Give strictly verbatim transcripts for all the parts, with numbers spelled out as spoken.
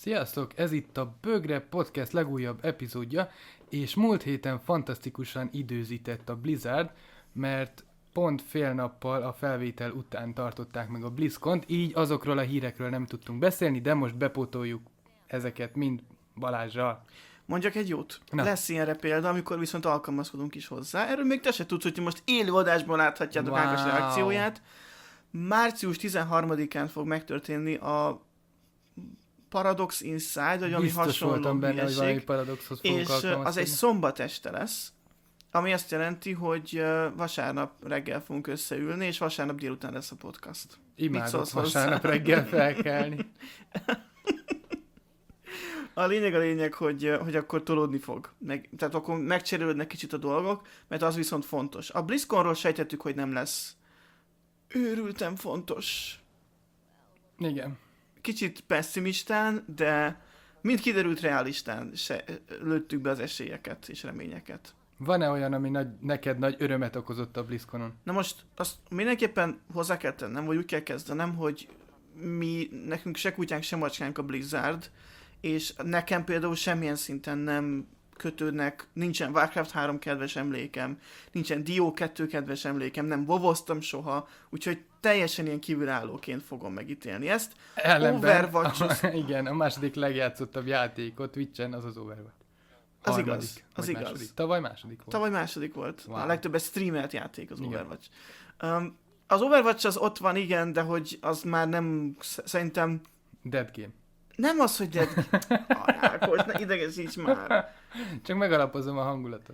Sziasztok! Ez itt a Bögre Podcast legújabb epizódja, és múlt héten fantasztikusan időzített a Blizzard, mert pont fél nappal a felvétel után tartották meg a BlizzCont, így azokról a hírekről nem tudtunk beszélni, de most bepótoljuk ezeket mind Balázsral. Mondjak egy jót? Na. Lesz ilyenre példa, amikor viszont alkalmazkodunk is hozzá. Erről még te se tudsz, hogy most élő adásban láthatjátok Wow. Ákos reakcióját. Március tizenharmadikán fog megtörténni a Paradox Inside, vagy ami Biztos hasonló voltam benne, hogy valami hülyeség. paradoxhoz fogunk És alkalmazkodni. az egy szombat este lesz, ami azt jelenti, hogy ö, vasárnap reggel fogunk összeülni, és vasárnap délután lesz a podcast. Imádok szólsz hozzá? vasárnap reggel felkelni. A lényeg a lényeg, hogy, hogy akkor tolódni fog. Meg, tehát akkor megcserélődnek kicsit a dolgok, mert az viszont fontos. A BlizzConról sejtettük, hogy nem lesz őrültem fontos. Igen. Kicsit pessimistán, de mind kiderült realistán se lőttük be az esélyeket és reményeket. Van-e olyan, ami nagy, neked nagy örömet okozott a BlizzConon? Na most azt mindenképpen hozzá kell tennem, vagy úgy kell kezdenem, hogy mi, nekünk se kutyánk, se macskánk a Blizzard, és nekem például semmilyen szinten nem kötődnek, nincsen Warcraft három kedves emlékem, nincsen Dio kettő kedves emlékem, nem vovoztam soha, úgyhogy teljesen ilyen kívülállóként fogom megítélni ezt. Ellenben, Overwatch az- a, igen, a második legjátszottabb játékot Twitchen az az Overwatch. Az Harmadik, igaz, az vagy igaz. második. Tavaly második volt. Tavaly második volt. Wow. A legtöbbet streamelt játék az Igen. Overwatch. Um, az Overwatch az ott van, igen, de hogy az már nem, sz- szerintem Dead Game. nem az, hogy de... Ákos, ne idegesíts már. Csak megalapozom a hangulatot.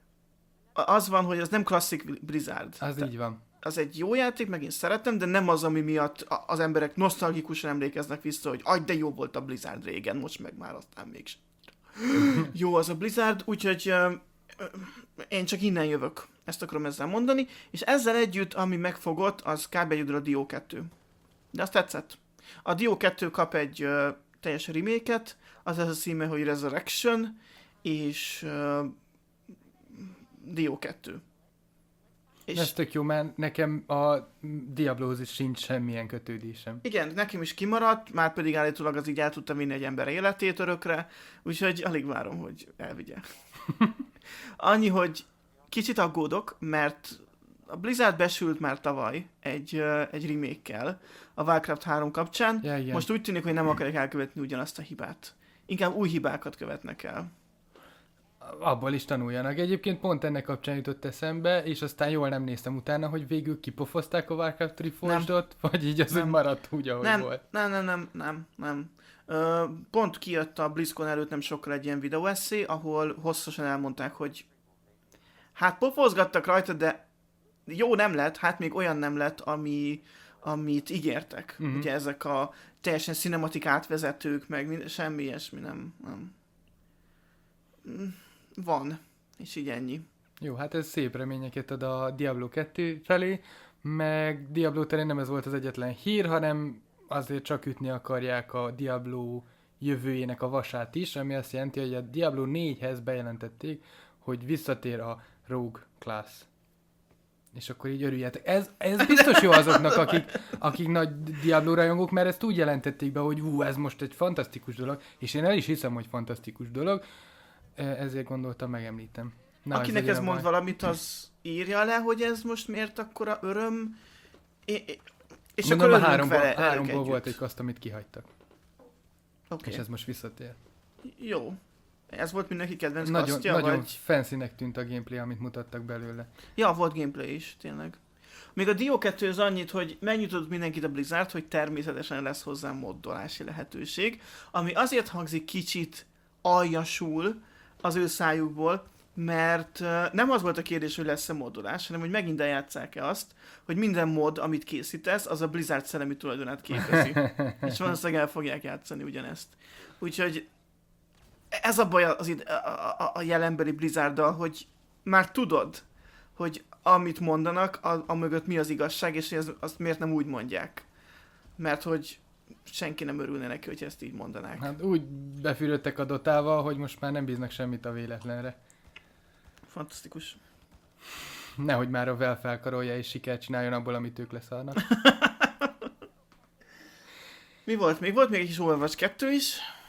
Az van, hogy az nem klasszik Blizzard. Az Te- így van. Az egy jó játék, meg én szeretem, de nem az, ami miatt a- az emberek nosztalgikusan emlékeznek vissza, hogy aj, de jó volt a Blizzard régen, most meg már aztán mégsem. Jó az a Blizzard, úgyhogy ö, ö, én csak innen jövök. Ezt akarom ezzel mondani. És ezzel együtt, ami megfogott, az kb. Egyedül a Dio kettő. De azt tetszett. A Dio kettő kap egy ö, teljes remake-et, az ez a címe, hogy Resurrection, és ö, Dio kettő. És Ez tök jó, mert nekem a Diablohoz is sincs semmilyen kötődésem. igen, nekem is kimaradt, már pedig állítólag az így el tudta vinni egy ember életét örökre, úgyhogy alig várom, hogy elvigye. Annyi, hogy kicsit aggódok, mert a Blizzard besült már tavaly egy, ö, egy remake-kel a Warcraft három kapcsán. Ja, igen. Most úgy tűnik, hogy nem akarják elkövetni ugyanazt a hibát. Inkább új hibákat követnek el. Abból is tanuljanak. Egyébként pont ennek kapcsán jutott eszembe, és aztán jól nem néztem utána, hogy végül kipofozták a Warcraft Reforged-ot, vagy így az, hogy Nem. maradt úgy, ahogy Nem, volt. nem, nem, nem, nem, nem. Ö, pont kijött a BlizzCon előtt nem sokkal egy ilyen videóesszé, ahol hosszasan elmondták, hogy hát pofozgattak rajta, de jó nem lett, hát még olyan nem lett, ami, amit ígértek. Mhm. Ugye ezek a teljesen cinematik átvezetők, meg mind, semmi ilyesmi nem, nem. Mm, Van, és így ennyi. Jó, hát ez szép reményeket ad a Diablo kettő felé, meg Diablo terén nem ez volt az egyetlen hír, hanem azért csak ütni akarják a Diablo jövőjének a vasát is, ami azt jelenti, hogy a Diablo négyhez bejelentették, hogy visszatér a Rogue Class. És akkor így örüljetek. Ez, ez biztos jó azoknak, akik, akik nagy Diablo rajongók, mert ezt úgy jelentették be, hogy hú, ez most egy fantasztikus dolog, és én el is hiszem, hogy fantasztikus dolog, ezért gondoltam, megemlítem. Na, Akinek ez, legyen a mond baj. valamit, az írja le, hogy ez most miért akkora öröm. É, é, és Mondom, akkor a örülünk háromból, vele, velük háromból együtt. volt egy kaszt, amit kihagytak. Oké, És ez most visszatér. jó. Ez volt mindenki kedvenc Nagyon, kasztja, nagyon vagy... fancynek tűnt a gameplay, amit mutattak belőle. Ja, volt gameplay is, tényleg. Még a Dio kettő az annyit, hogy megnyitotott mindenkit a Blizzard, hogy természetesen lesz hozzá moddolási lehetőség, ami azért hangzik kicsit aljasul az ő szájukból, mert uh, nem az volt a kérdés, hogy lesz-e moddolás, hanem hogy megint eljátsszák-e azt, hogy minden mod, amit készítesz, az a Blizzard szellemi tulajdonát képezi. És valószínűleg el fogják játszani ugyanezt. Úgyhogy ez a baj az id- a, a, a jelenbeli Blizzarddal, hogy már tudod, hogy amit mondanak, a, a mögött mi az igazság, és hogy ez, azt miért nem úgy mondják. Mert hogy senki nem örülne neki, hogy ezt így mondanák. Hát úgy befűröttek a dotával, hogy most már nem bíznak semmit a véletlenre. Fantasztikus. Nehogy már a Valve felkarolja és sikert csináljon abból, amit ők leszarnak. Mi volt még? Volt még egy kis Overwatch kettő is.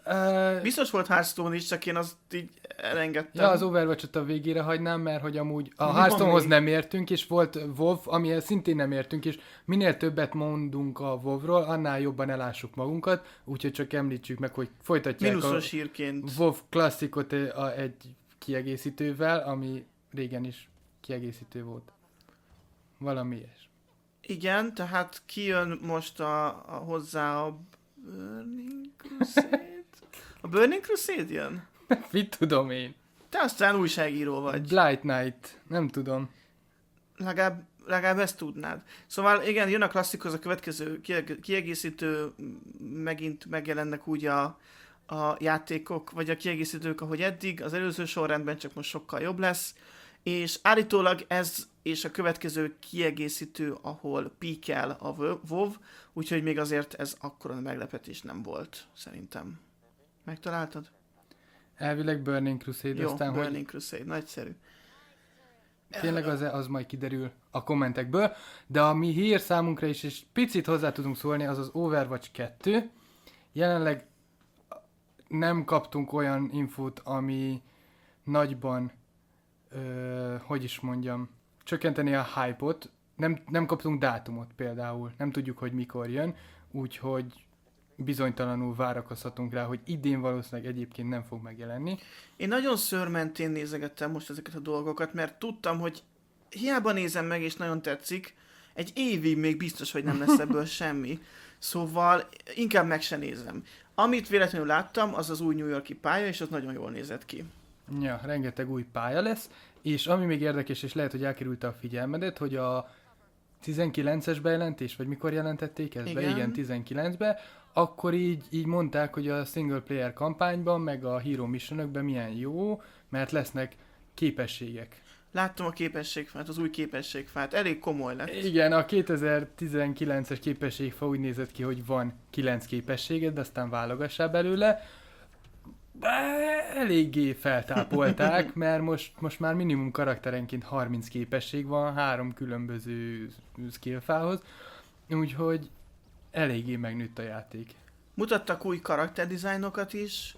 Uh, Biztos volt Hearthstone is, csak én azt így elengedtem. Ja, az Overwatch-ot a végére hagynám, mert hogy amúgy a Mi van Hearthstonehoz még? nem értünk, és volt WoW, amihez szintén nem értünk, és minél többet mondunk a WoW-ról, annál jobban elássuk magunkat, úgyhogy csak említsük meg, hogy folytatják Minuszos a hírként. WoW klasszikot a, egy kiegészítővel, ami régen is kiegészítő volt. Valami ilyes. Igen, tehát kijön most a, a hozzá a Burning Crusade. A Burning Crusade jön? Mit tudom én? Te aztán újságíró vagy. Blight Knight, nem tudom. Legalább, legalább ezt tudnád. Szóval igen, jön a klasszikhoz a következő kieg- kiegészítő, megint megjelennek úgy a, a játékok, vagy a kiegészítők, ahogy eddig, az előző sorrendben, csak most sokkal jobb lesz. És állítólag ez és a következő kiegészítő, ahol píkel a WoW, úgyhogy még azért ez akkora meglepetés nem volt, szerintem. Megtaláltad? Elvileg Burning Crusade, Jó, aztán Burning hogy Crusade, nagyszerű. tényleg az, az majd kiderül a kommentekből, de ami hír számunkra is, és picit hozzá tudunk szólni, az az Overwatch kettő. Jelenleg nem kaptunk olyan infót, ami nagyban, ö, hogy is mondjam, csökkenteni a hype-ot. Nem, nem kaptunk dátumot például, nem tudjuk, hogy mikor jön, úgyhogy bizonytalanul várakozhatunk rá, hogy idén valószínűleg egyébként nem fog megjelenni. Én nagyon szőrmentén nézegettem most ezeket a dolgokat, mert tudtam, hogy hiába nézem meg, és nagyon tetszik, egy évig még biztos, hogy nem lesz ebből semmi. Szóval inkább meg se nézem. Amit véletlenül láttam, az az új New York-i pálya, és az nagyon jól nézett ki. Ja, rengeteg új pálya lesz, és ami még érdekes, és lehet, hogy elkerülte a figyelmedet, hogy a tizenkilences bejelentés, vagy mikor jelentették ezt be? Igen. Igen, tizenkilencben, akkor így, így mondták, hogy a single player kampányban, meg a Hero Missionökben milyen jó, mert lesznek képességek. Láttam a képességfát, az új képességfát, elég komoly lett. Igen, a kétezer-tizenkilences képességfa úgy nézett ki, hogy van kilenc képességed, de aztán válogassál belőle. De eléggé feltápolták, mert most, most már minimum karakterenként harminc képesség van, három különböző skillfához, úgyhogy eléggé megnőtt a játék. Mutattak új karakterdizájnokat is,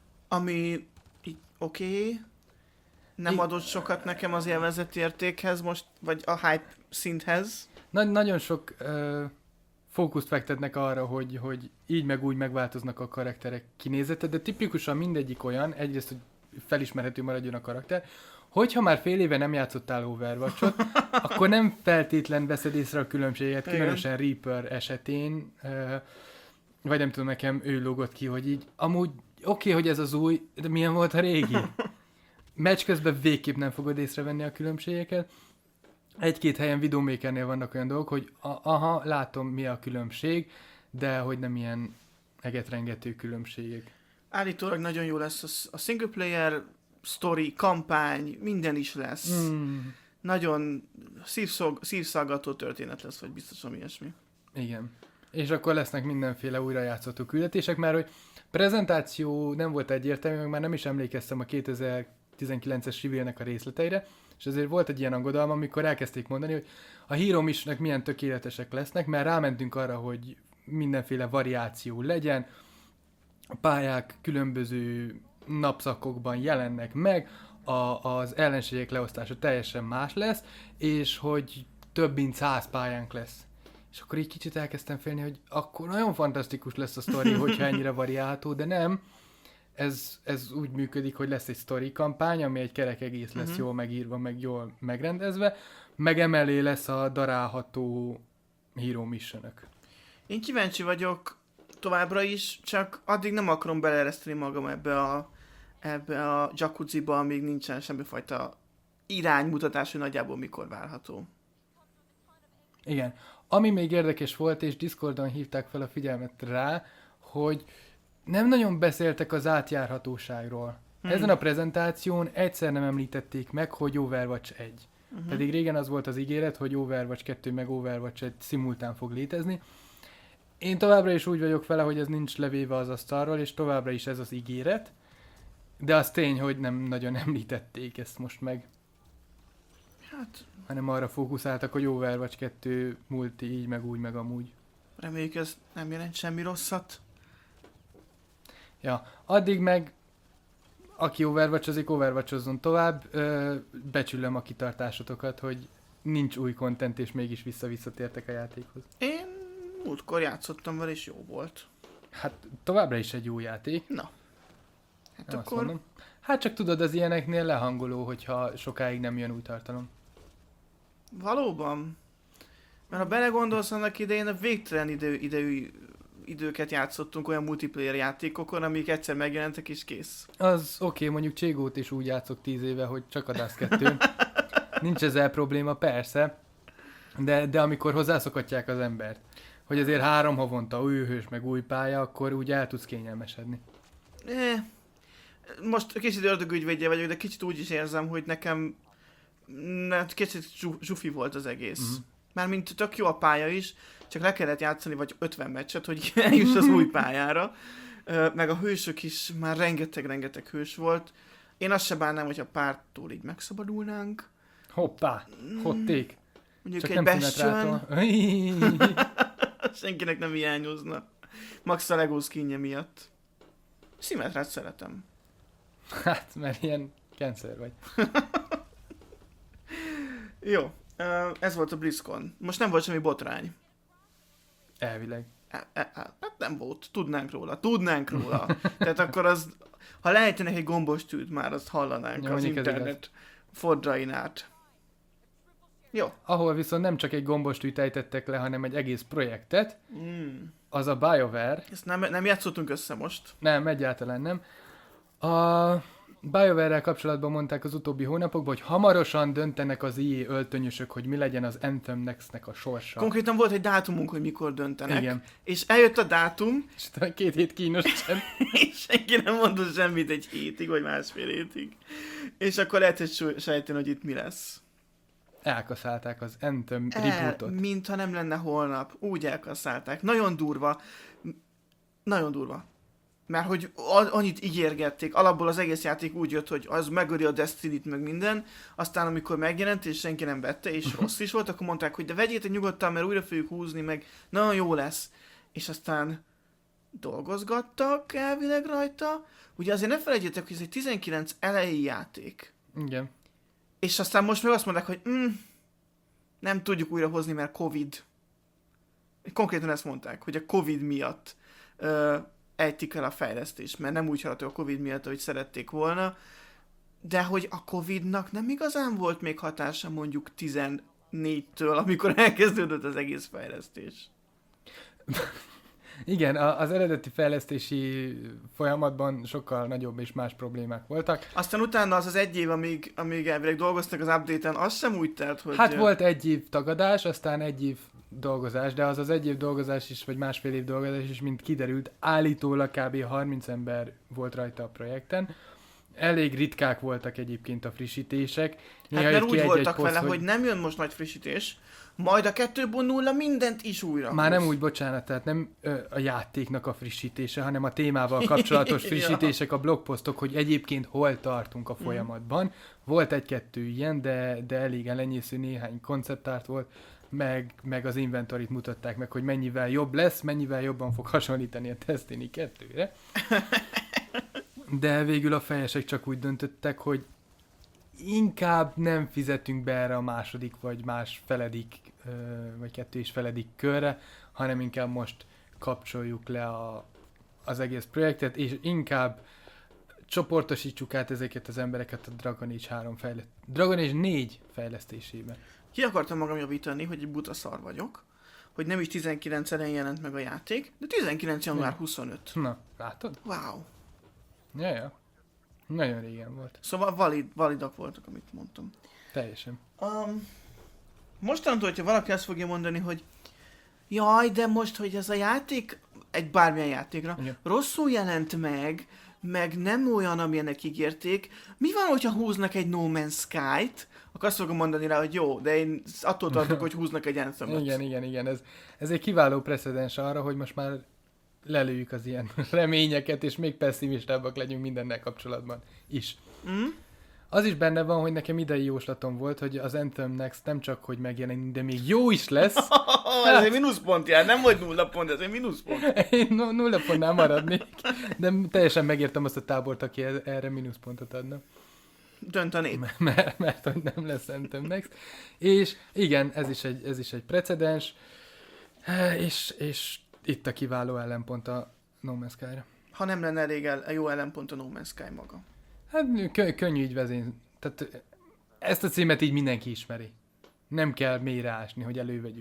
ami így oké, okay. nem I- adott sokat nekem az élvezeti értékhez most, vagy a hype szinthez. Nagy, nagyon sok ö, fókuszt fektetnek arra, hogy, hogy így meg úgy megváltoznak a karakterek kinézete, de tipikusan mindegyik olyan, egyrészt, hogy felismerhető maradjon a karakter, hogyha már fél éve nem játszottál Overwatch-ot, akkor nem feltétlen veszed észre a különbséget, Igen. különösen Reaper esetén, ö, vagy nem tudom, nekem ő lógott ki, hogy így, amúgy oké, okay, hogy ez az új, de milyen volt a régi? Meccs közben végképp nem fogod észrevenni a különbségeket. Egy-két helyen Videomakernél vannak olyan dolgok, hogy a- aha, látom mi a különbség, de hogy nem ilyen egetrengető különbségek. Állítólag nagyon jó lesz a, s- a single player, story, kampány, minden is lesz. Mm, Nagyon szívszog, szívszaggató történet lesz, vagy biztosan ilyesmi. igen. És akkor lesznek mindenféle újrajátszható küldetések, mert hogy prezentáció nem volt egyértelmű, meg már nem is emlékeztem a kétezer-tizenkilences revealnek a részleteire, és ezért volt egy ilyen aggodalma, amikor elkezdték mondani, hogy a Hero Missionek milyen tökéletesek lesznek, mert rámentünk arra, hogy mindenféle variáció legyen, a pályák különböző napszakokban jelennek meg, a, az ellenségek leosztása teljesen más lesz, és hogy több mint száz pályánk lesz. És akkor így kicsit elkezdtem félni, hogy akkor nagyon fantasztikus lesz a sztori, hogyha ennyire variálható, de nem. Ez, ez úgy működik, hogy lesz egy sztori kampány, ami egy kerek egész lesz Mhm. jól megírva, meg jól megrendezve, meg emellé lesz a darálható Hero Missionök. Én kíváncsi vagyok továbbra is, csak addig nem akarom beleereszteni magam ebbe a, ebbe a jacuzziba, amíg nincsen semmifajta iránymutatás, hogy nagyjából mikor várható. Igen. Ami még érdekes volt, és Discordon hívták fel a figyelmet rá, hogy nem nagyon beszéltek az átjárhatóságról. Hmm. Ezen a prezentáción egyszer nem említették meg, hogy Overwatch egy. Uh-huh. Pedig régen az volt az ígéret, hogy Overwatch kettő meg Overwatch egy szimultán fog létezni. Én továbbra is úgy vagyok vele, hogy ez nincs levéve az asztalról, és továbbra is ez az ígéret. De az tény, hogy nem nagyon említették ezt most meg, Hát, hanem arra fókuszáltak, hogy Overwatch kettő multi így, meg úgy, meg amúgy. reméljük ez nem jelent semmi rosszat. Ja, addig meg aki overwatchozik, overwatchozzon tovább, ö, becsülöm a kitartásotokat, hogy nincs új content, és mégis vissza-visszatértek a játékhoz. Én múltkor játszottam vele, és jó volt. Hát továbbra is egy jó játék. Na. Hát Nem azt akkor... mondom. Hát csak tudod, az ilyeneknél lehangoló, hogyha sokáig nem jön új tartalom. Valóban. Mert ha belegondolsz, annak idején a végtelen idő, idő, időket játszottunk olyan multiplayer játékokon, amik egyszer megjelentek és kész. Az oké, okay, mondjuk Cségót is úgy játszok tíz éve, hogy csak a Dust kettő. Nincs ezzel probléma, persze. De, de amikor hozzászokatják az embert, hogy azért három havonta új hős, meg új pálya, akkor úgy el tudsz kényelmesedni. Eh, most kicsit ördögügyvédje vagyok, de kicsit úgy is érzem, hogy nekem ne, kicsit zsu- zsufi volt az egész. Mhm. Mármint tök jó a pálya is, csak le kellett játszani vagy ötven meccset, hogy eljuss az új pályára. Ö, meg a hősök is, már rengeteg-rengeteg hős volt. Én azt se bánnám, hogyha pártól így megszabadulnánk. Hoppá, hotték. Mondjuk Csak egy nem Bastion, Symmetrától. senkinek nem hiányozna. Max a Lego skinje miatt. Symmetrát szeretem. Hát, mert ilyen cancer vagy. Jó, ö, ez volt a BlizzCon. Most nem volt semmi botrány. Elvileg. E, e, e, hát nem volt, tudnánk róla, tudnánk róla. Tehát akkor az, ha lejtenek egy gombos tűt, már azt hallanánk Ja, az mondjuk ez internet fordrain át. Jó. Ahol viszont nem csak egy gombos tűt ejtettek le, hanem egy egész projektet, Mm. az a BioWare. Ezt nem, nem játszottunk össze most. Nem, egyáltalán nem. A BioWare-rel kapcsolatban mondták az utóbbi hónapokban, hogy hamarosan döntenek az i á öltönyösök, hogy mi legyen az Anthem Next-nek a sorsa. Konkrétan volt egy dátumunk, hogy mikor döntenek. Igen. És eljött a dátum, És utána két hét kínos csend. és senki nem mondott semmit egy hétig, vagy másfél hétig. És akkor lehet, hogy sejteni, hogy itt mi lesz. Elkaszálták az Anthem El, rebootot. mintha nem lenne holnap. Úgy elkasszálták. Nagyon durva. Nagyon durva. Mert hogy a- annyit ígérgették, alapból az egész játék úgy jött, hogy az megöli a Destiny-t, meg minden, aztán amikor megjelent, és senki nem vette, és rossz is volt, akkor mondták, hogy de vegyétek nyugodtan, mert újra fogjuk húzni, meg nagyon jó lesz. És aztán dolgozgattak elvileg rajta. Ugye azért ne felejtjétek, hogy ez egy tizenkilenc elejé játék. Igen. És aztán most meg azt mondják, hogy mm, nem tudjuk újra hozni, mert Covid. Konkrétan ezt mondták, hogy a Covid miatt ö, ejtik el a fejlesztést, mert nem úgy haladta a Covid miatt, ahogy szerették volna, de hogy a Covidnak nem igazán volt még hatása mondjuk tizennégytől, amikor elkezdődött az egész fejlesztés. Igen, a- az eredeti fejlesztési folyamatban sokkal nagyobb és más problémák voltak. Aztán utána az az egy év, amíg, amíg elvileg dolgoztak az update-en, az sem úgy telt, hogy... Hát volt egy év tagadás, aztán egy év dolgozás, de az az egy év dolgozás is, vagy másfél év dolgozás is, mint kiderült, állítólag kb. harminc ember volt rajta a projekten. Elég ritkák voltak egyébként a frissítések. Hát Néha mert jött úgy ki egy-egy voltak poszt, vele, hogy nem jön most nagy frissítés, majd a kettő pont nulla mindent is újra Már hoz. nem úgy, bocsánat, tehát nem ö, a játéknak a frissítése, hanem a témával kapcsolatos Ja. frissítések, a blogposztok, hogy egyébként hol tartunk a folyamatban. Volt egy-kettő ilyen, de, de elég elenyésző, néhány konceptárt volt, meg, meg az inventorit mutatták meg, hogy mennyivel jobb lesz, mennyivel jobban fog hasonlítani a Destiny kettőre. De végül a fejesek csak úgy döntöttek, hogy inkább nem fizetünk be erre a második, vagy más feledik, ö, vagy kettő és feledik körre, hanem inkább most kapcsoljuk le a, az egész projektet, és inkább csoportosítsuk át ezeket az embereket a Dragon Age három fejlesztés, Dragon Age négy fejlesztésébe. Ki akartam magam javítani, hogy egy buta szar vagyok, hogy nem is tizenkilenc elején jelent meg a játék, de tizenkilenc január huszonöt. Na, látod? Wow. Ja, ja. Nagyon régen volt. Szóval valid, validak voltak, amit mondtam. Teljesen. Um, mostantól, hogyha valaki azt fogja mondani, hogy jaj, de most, hogy ez a játék, egy bármilyen játékra, Igen. rosszul jelent meg, meg nem olyan, amilyenek ígérték, mi van, hogyha húznak egy No Man's Sky-t, akkor azt fogom mondani rá, hogy jó, de én attól tartok, hogy húznak egy Anthem-et. Igen, igen, igen. Ez, ez egy kiváló precedens arra, hogy most már lelőjük az ilyen reményeket, és még pessimistábbak legyünk mindennel kapcsolatban is. Mm? Az is benne van, hogy nekem idei jóslatom volt, hogy az Anthem Next nem csak, hogy megjelenik, de még jó is lesz. Ez egy mínuszpont jár, nem vagy nulla pont, ez egy mínuszpont. Én nu- nulla pontnál maradnék, de teljesen megértem azt a tábort, aki e- erre mínuszpontot adna. Dönt a nép. Mert, mert, mert hogy nem lesz Anthem Next. És igen, ez is egy, ez is egy precedens, és, és itt a kiváló ellenpont a No Man's Sky-ra. Ha nem lenne elég el, jó ellenpont a No Man's Sky maga. Hát kö- könnyű így vezén. Tehát ezt a címet így mindenki ismeri. Nem kell mélyre ásni, hogy elővegyük.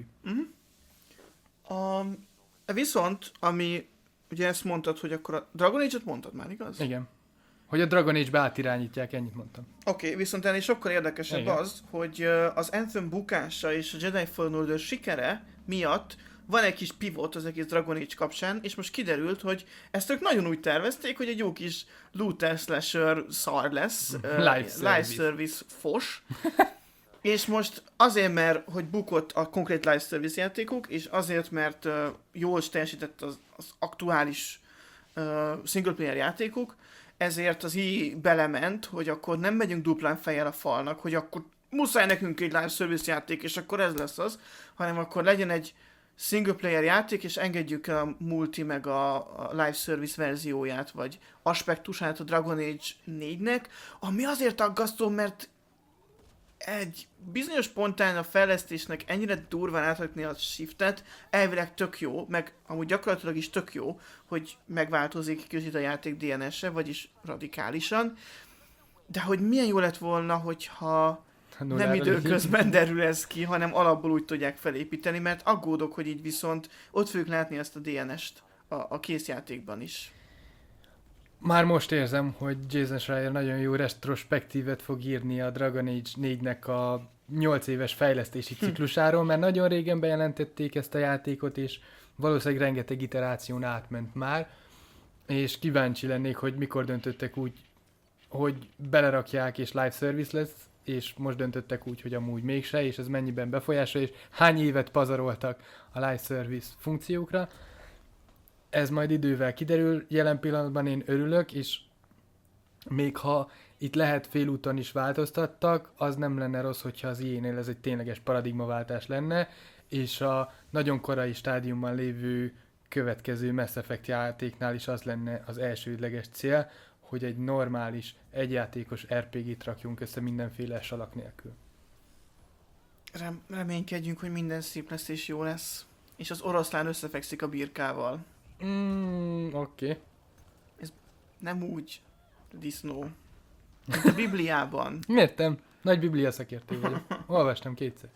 Uh-huh. A, viszont, ami, ugye ezt mondtad, hogy akkor a Dragon Age-et mondtad már, igaz? Igen. Hogy a Dragon Age-be átirányítják, ennyit mondtam. Oké, okay, viszont ennél sokkal érdekesebb Igen. az, hogy az Anthem bukása és a Jedi Fallen Order sikere miatt van egy kis pivot az egész Dragon Age kapcsán, és most kiderült, hogy ezt ők nagyon úgy tervezték, hogy egy jó kis looter slasher szar lesz. Live uh, service. Live service fos. És most azért, mert hogy bukott a konkrét live service játékuk, és azért, mert uh, jól teljesített az, az aktuális uh, single player játékuk, ezért az i belement, hogy akkor nem megyünk duplán fejjel a falnak, hogy akkor muszáj nekünk egy live service játék, és akkor ez lesz az, hanem akkor legyen egy single player játék, és engedjük a multi meg a, a live service verzióját, vagy aspektusát a Dragon Age négynek, ami azért aggasztó, mert egy bizonyos pontán a fejlesztésnek ennyire durván átrakni a shiftet, elvileg tök jó, meg amúgy gyakorlatilag is tök jó, hogy megváltozik kicsit a játék dé en es-e, vagyis radikálisan, de hogy milyen jó lett volna, hogyha nem időközben derül ez ki, hanem alapból úgy tudják felépíteni, mert aggódok, hogy így viszont ott fogjuk látni ezt a dé en es-t a, a készjátékban is. Már most érzem, hogy Jason Schreier nagyon jó retrospektívet fog írni a Dragon Age négynek a nyolc éves fejlesztési ciklusáról, mert nagyon régen bejelentették ezt a játékot, és valószínűleg rengeteg iteráción átment már, és kíváncsi lennék, hogy mikor döntöttek úgy, hogy belerakják és live service lesz, és most döntöttek úgy, hogy amúgy mégse, és ez mennyiben befolyásolja, és hány évet pazaroltak a live service funkciókra. Ez majd idővel kiderül, jelen pillanatban én örülök, és még ha itt lehet félúton is változtattak, az nem lenne rossz, hogyha az i á-nél ez egy tényleges paradigmaváltás lenne, és a nagyon korai stádiumban lévő következő Mass Effect játéknál is az lenne az elsődleges cél, hogy egy normális, egyjátékos er pé gét rakjunk össze mindenféle salak nélkül. Rem- reménykedjünk, hogy minden szép lesz és jó lesz. És az oroszlán összefekszik a birkával. Mm, oké. Okay. Nem úgy, disznó. Mint a Bibliában. Értem. Nagy biblia szakértő vagyok. Olvastam kétszer.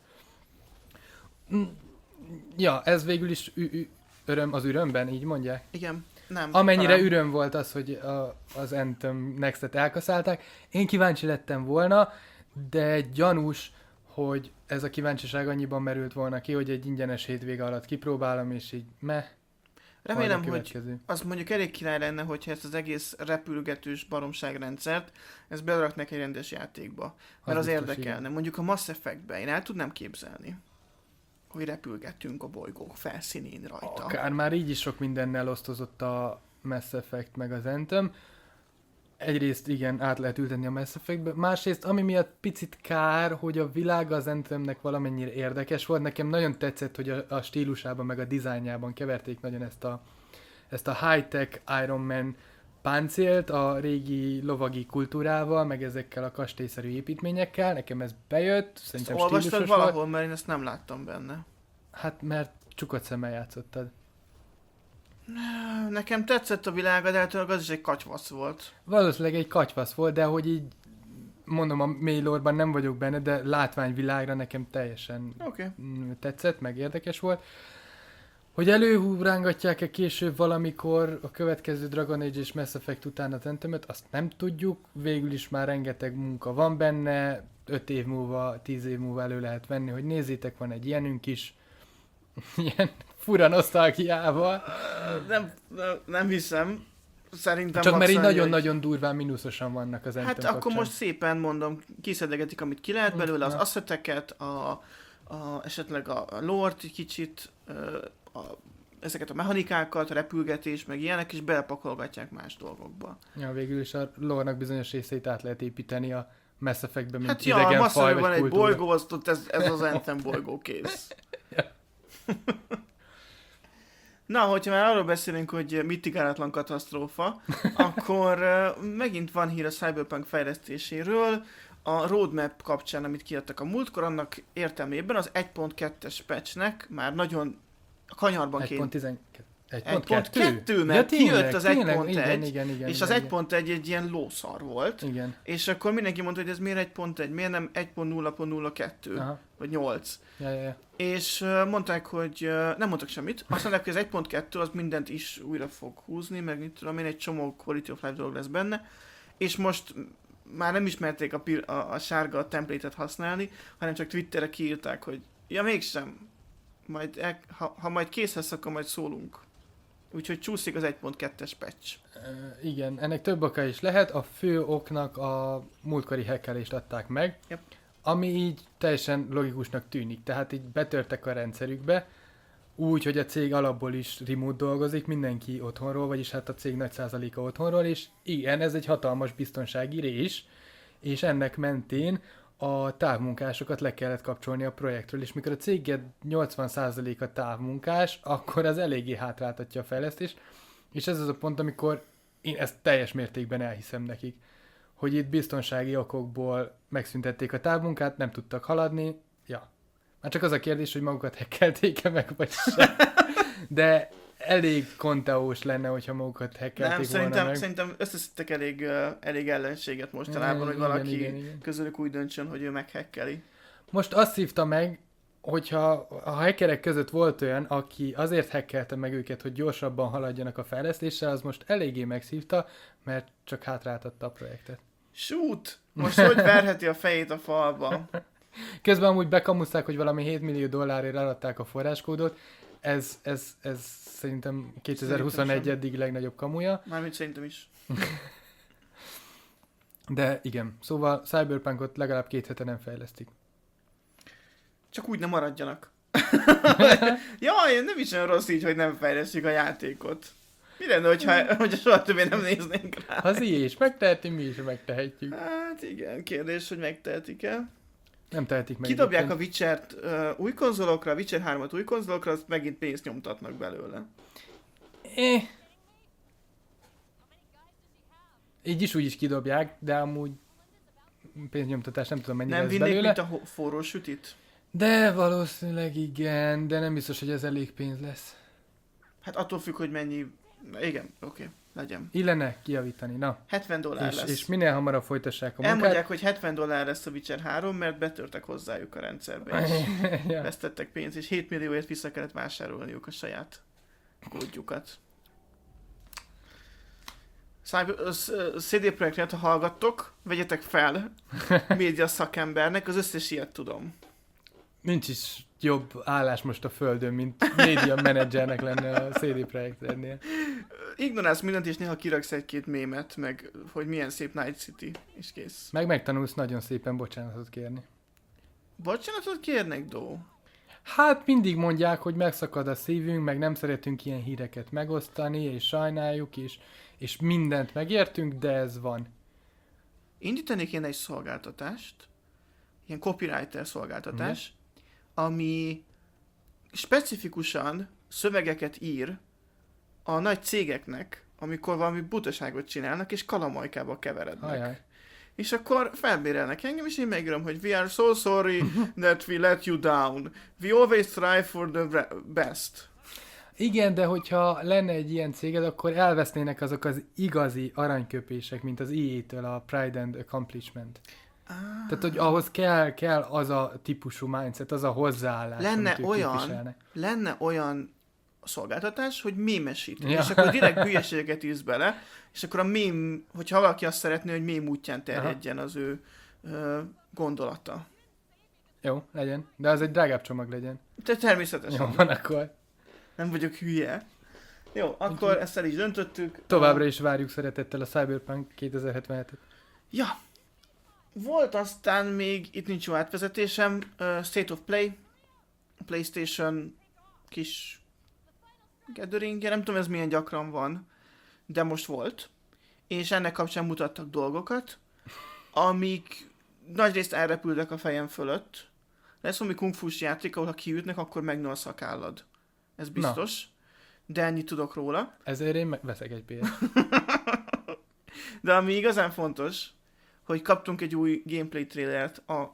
Mm, ja, ez végül is ü- ü- öröm az ürömben, így mondják? Igen. Nem. Amennyire talán. üröm volt az, hogy a, az Anthem Next-et elkaszálták. Én kíváncsi lettem volna, de gyanús, hogy ez a kíváncsiság annyiban merült volna ki, hogy egy ingyenes hétvége alatt kipróbálom, és így meh. Remélem, hogy az mondjuk elég király lenne, hogyha ezt az egész repülgetős baromságrendszert, ezt beleraknak egy rendes játékba. Mert az, az érdekelne. Mondjuk a Mass Effect-ben én el tudnám képzelni, hogy repülgetünk a bolygók felszínén rajta. Akár már így is sok mindennel osztozott a Mass Effect meg az Anthem. Egyrészt igen, át lehet ülteni a Mass Effectbe, másrészt ami miatt picit kár, hogy a világ az Anthemnek valamennyire érdekes volt. Nekem nagyon tetszett, hogy a, a stílusában meg a dizájnjában keverték nagyon ezt a, ezt a high-tech Iron Man páncélt a régi lovagi kultúrával, meg ezekkel a kastélyszerű építményekkel. Nekem ez bejött, szerintem ezt stílusos olvastad volt. valahol, mert én ezt nem láttam benne. Hát mert csukott szemmel játszottad. Nekem tetszett a világ, de általában az is egy katyvasz volt. Valószínűleg egy katyvasz volt, de hogy így mondom, a mély lore-ban nem vagyok benne, de látványvilágra nekem teljesen okay. tetszett, meg érdekes volt. Hogy előrángatják-e később valamikor a következő Dragon Age és Mass Effect után az Anthemet, azt nem tudjuk, végül is már rengeteg munka van benne, öt év múlva, tíz év múlva elő lehet venni, hogy nézzétek, van egy ilyenünk is, ilyen fura nosztalgiával. Nem, nem, nem hiszem. Szerintem csak mert így annyi, nagyon-nagyon hogy... durván mínuszosan vannak az Anthem Hát kapcsán. akkor most szépen mondom, kiszedegetik, amit ki lehet belőle, az asszeteket, a, a, esetleg a lore-t egy kicsit, a, a, ezeket a mechanikákat, a repülgetés, meg ilyenek, és belepakolgatják más dolgokba. Ja, végül is a lore-nak bizonyos részeit át lehet építeni a Mass Effectben, mint Hát ja, idegen a faj vagy van egy kultúra. bolygó, azt ott ez, ez az Anthem bolygó, kész. Ja. Na, hogyha már arról beszélünk, hogy mitigálatlan katasztrófa, akkor uh, megint van hír a Cyberpunk fejlesztéséről. A roadmap kapcsán, amit kiadtak a múltkor, annak értelmében az egy pont kettes patchnek már nagyon a kanyarban kéne. egy pont tizenkettő. egy pont kettő, mert ja, kijött az tényleg, egy pont egy, igen, igen, igen, és igen, az igen. egy pont egy egy ilyen lószar volt, Igen. és akkor mindenki mondta, hogy ez miért egy pont egy, miért nem egy pont nulla pont nulla kettő, Aha. vagy nyolc. Ja, ja, ja. És uh, mondták, hogy uh, nem mondtak semmit, azt mondták, hogy az egy pont kettő az mindent is újra fog húzni, meg mit tudom én, egy csomó quality of life dolog lesz benne, és most már nem ismerték a, pir- a, a sárga template-et használni, hanem csak Twitterre kiírták, hogy ja mégsem, majd el, ha, ha majd kész lesz, akkor majd szólunk. Úgyhogy csúszik az egy pont kettes patch. Uh, igen, ennek több oka is lehet. A fő oknak a múltkori hackelést adták meg, Yep. ami így teljesen logikusnak tűnik. Tehát így betörtek a rendszerükbe, úgy, hogy a cég alapból is remote dolgozik, mindenki otthonról, vagyis hát a cég nagy százaléka otthonról, és igen, ez egy hatalmas biztonsági rés, és ennek mentén a távmunkásokat le kellett kapcsolni a projektről, és mikor a céged nyolcvan százaléka távmunkás, akkor az eléggé hátráltatja a fejlesztést, és ez az a pont, amikor én ezt teljes mértékben elhiszem nekik, hogy itt biztonsági okokból megszüntették a távmunkát, nem tudtak haladni, ja. Már csak az a kérdés, hogy magukat hackelték-e meg, vagy sem. De elég konteós lenne, hogyha magukat hackelték Nem, volna szerintem, meg. szerintem összeszedtek elég, uh, elég ellenséget mostanában, hogy Igen, valaki igen, igen. közülük úgy döntsön, hogy ő meghekkeli. Most azt hívta meg, hogyha a hackerek között volt olyan, aki azért hackelte meg őket, hogy gyorsabban haladjanak a fejlesztéssel, az most eléggé megszívta, mert csak hátráltatta a projektet. Shoot! Most hogy verheti a fejét a falba? Közben amúgy bekamuszták, hogy valami hét millió dollárért eladták a forráskódot. Ez, ez, ez szerintem kétezer-huszonegy eddig legnagyobb kamuja. Mármint szerintem is. De igen, szóval Cyberpunkot legalább két hete nem fejlesztik. Csak úgy nem maradjanak. Jaj, nem is olyan rossz így, hogy nem fejlesztjük a játékot. Mi lenne, hogyha, hogyha soha többé nem néznénk rá? Ha az is megteheti, mi is megtehetjük. Hát igen, kérdés, hogy megtehetik-e. Nem tehetik meg. Kidobják a egyébként. Witcher-t uh, új konzolokra, Witcher hármat új konzolokra, azt megint pénzt nyomtatnak belőle. Eh. Így is úgy is kidobják, de amúgy pénznyomtatás nem tudom mennyi Nem lesz vinnék, belőle. mint a ho- forró sütit? De valószínűleg igen, de nem biztos, hogy ez elég pénz lesz. Hát attól függ, hogy mennyi... Igen, oké, okay, legyen. Illene kijavítani, na. hetven dollár És, lesz. és minél hamarabb folytassák a munkát. Elmondják, hogy hetven dollár lesz a Witcher három, mert betörtek hozzájuk a rendszerbe, és ja. vesztettek pénzt, és hét millióért vissza kellett vásárolniuk a saját kódjukat. Cyber, cé dé Projektet, ha hallgattok, vegyetek fel média szakembernek, az összes ilyet tudom. Nincs is jobb állás most a földön, mint média menedzsernek lenne a cé dé Projektnél. Ignorálsz mindent, és néha kiraksz egy-két mémet, meg hogy milyen szép Night City, és kész. Meg megtanulsz nagyon szépen bocsánatot kérni. Bocsánatot kérnek, Dó? Hát mindig mondják, hogy megszakad a szívünk, meg nem szeretünk ilyen híreket megosztani, és sajnáljuk, és, és mindent megértünk, de ez van. Indítanék én egy szolgáltatást, ilyen copywriter szolgáltatás, ami specifikusan szövegeket ír a nagy cégeknek, amikor valami butaságot csinálnak, és kalamajkába keverednek. Ajaj. És akkor felbérelnek engem, és én megírom, hogy we are so sorry that we let you down. We always try for the re- best. Igen, de hogyha lenne egy ilyen céged, akkor elvesznének azok az igazi aranyköpések, mint az í á-től a Pride and Accomplishment. Ah. Tehát, hogy ahhoz kell, kell az a típusú mindset, az a hozzáállás, Lenne amit ők olyan, képviselnek. lenne olyan szolgáltatás, hogy mémesít. Ja. És akkor direkt hülyeségeket írsz bele, és akkor a mém, hogyha valaki azt szeretné, hogy mém útján terjedjen az ő ö, gondolata. Jó, legyen. De az egy drágább csomag legyen. Te természetesen. Jó, van akkor. Nem vagyok hülye. Jó, akkor ezt el is döntöttük. Továbbra is várjuk szeretettel a Cyberpunk kétezer-hetvenhetet. Ja. Volt aztán még, itt nincs jó átvezetésem, uh, State of Play, PlayStation kis gatheringje, nem tudom ez milyen gyakran van, de most volt. És ennek kapcsán mutattak dolgokat, amik nagyrészt elrepültek a fejem fölött. Lesz valami kungfus játék, ahol ha kiütnek, akkor megnő a szakállad. Ez biztos. Na. De ennyit tudok róla. Ezért én veszek egy pé es. De ami igazán fontos, hogy kaptunk egy új gameplay trailert a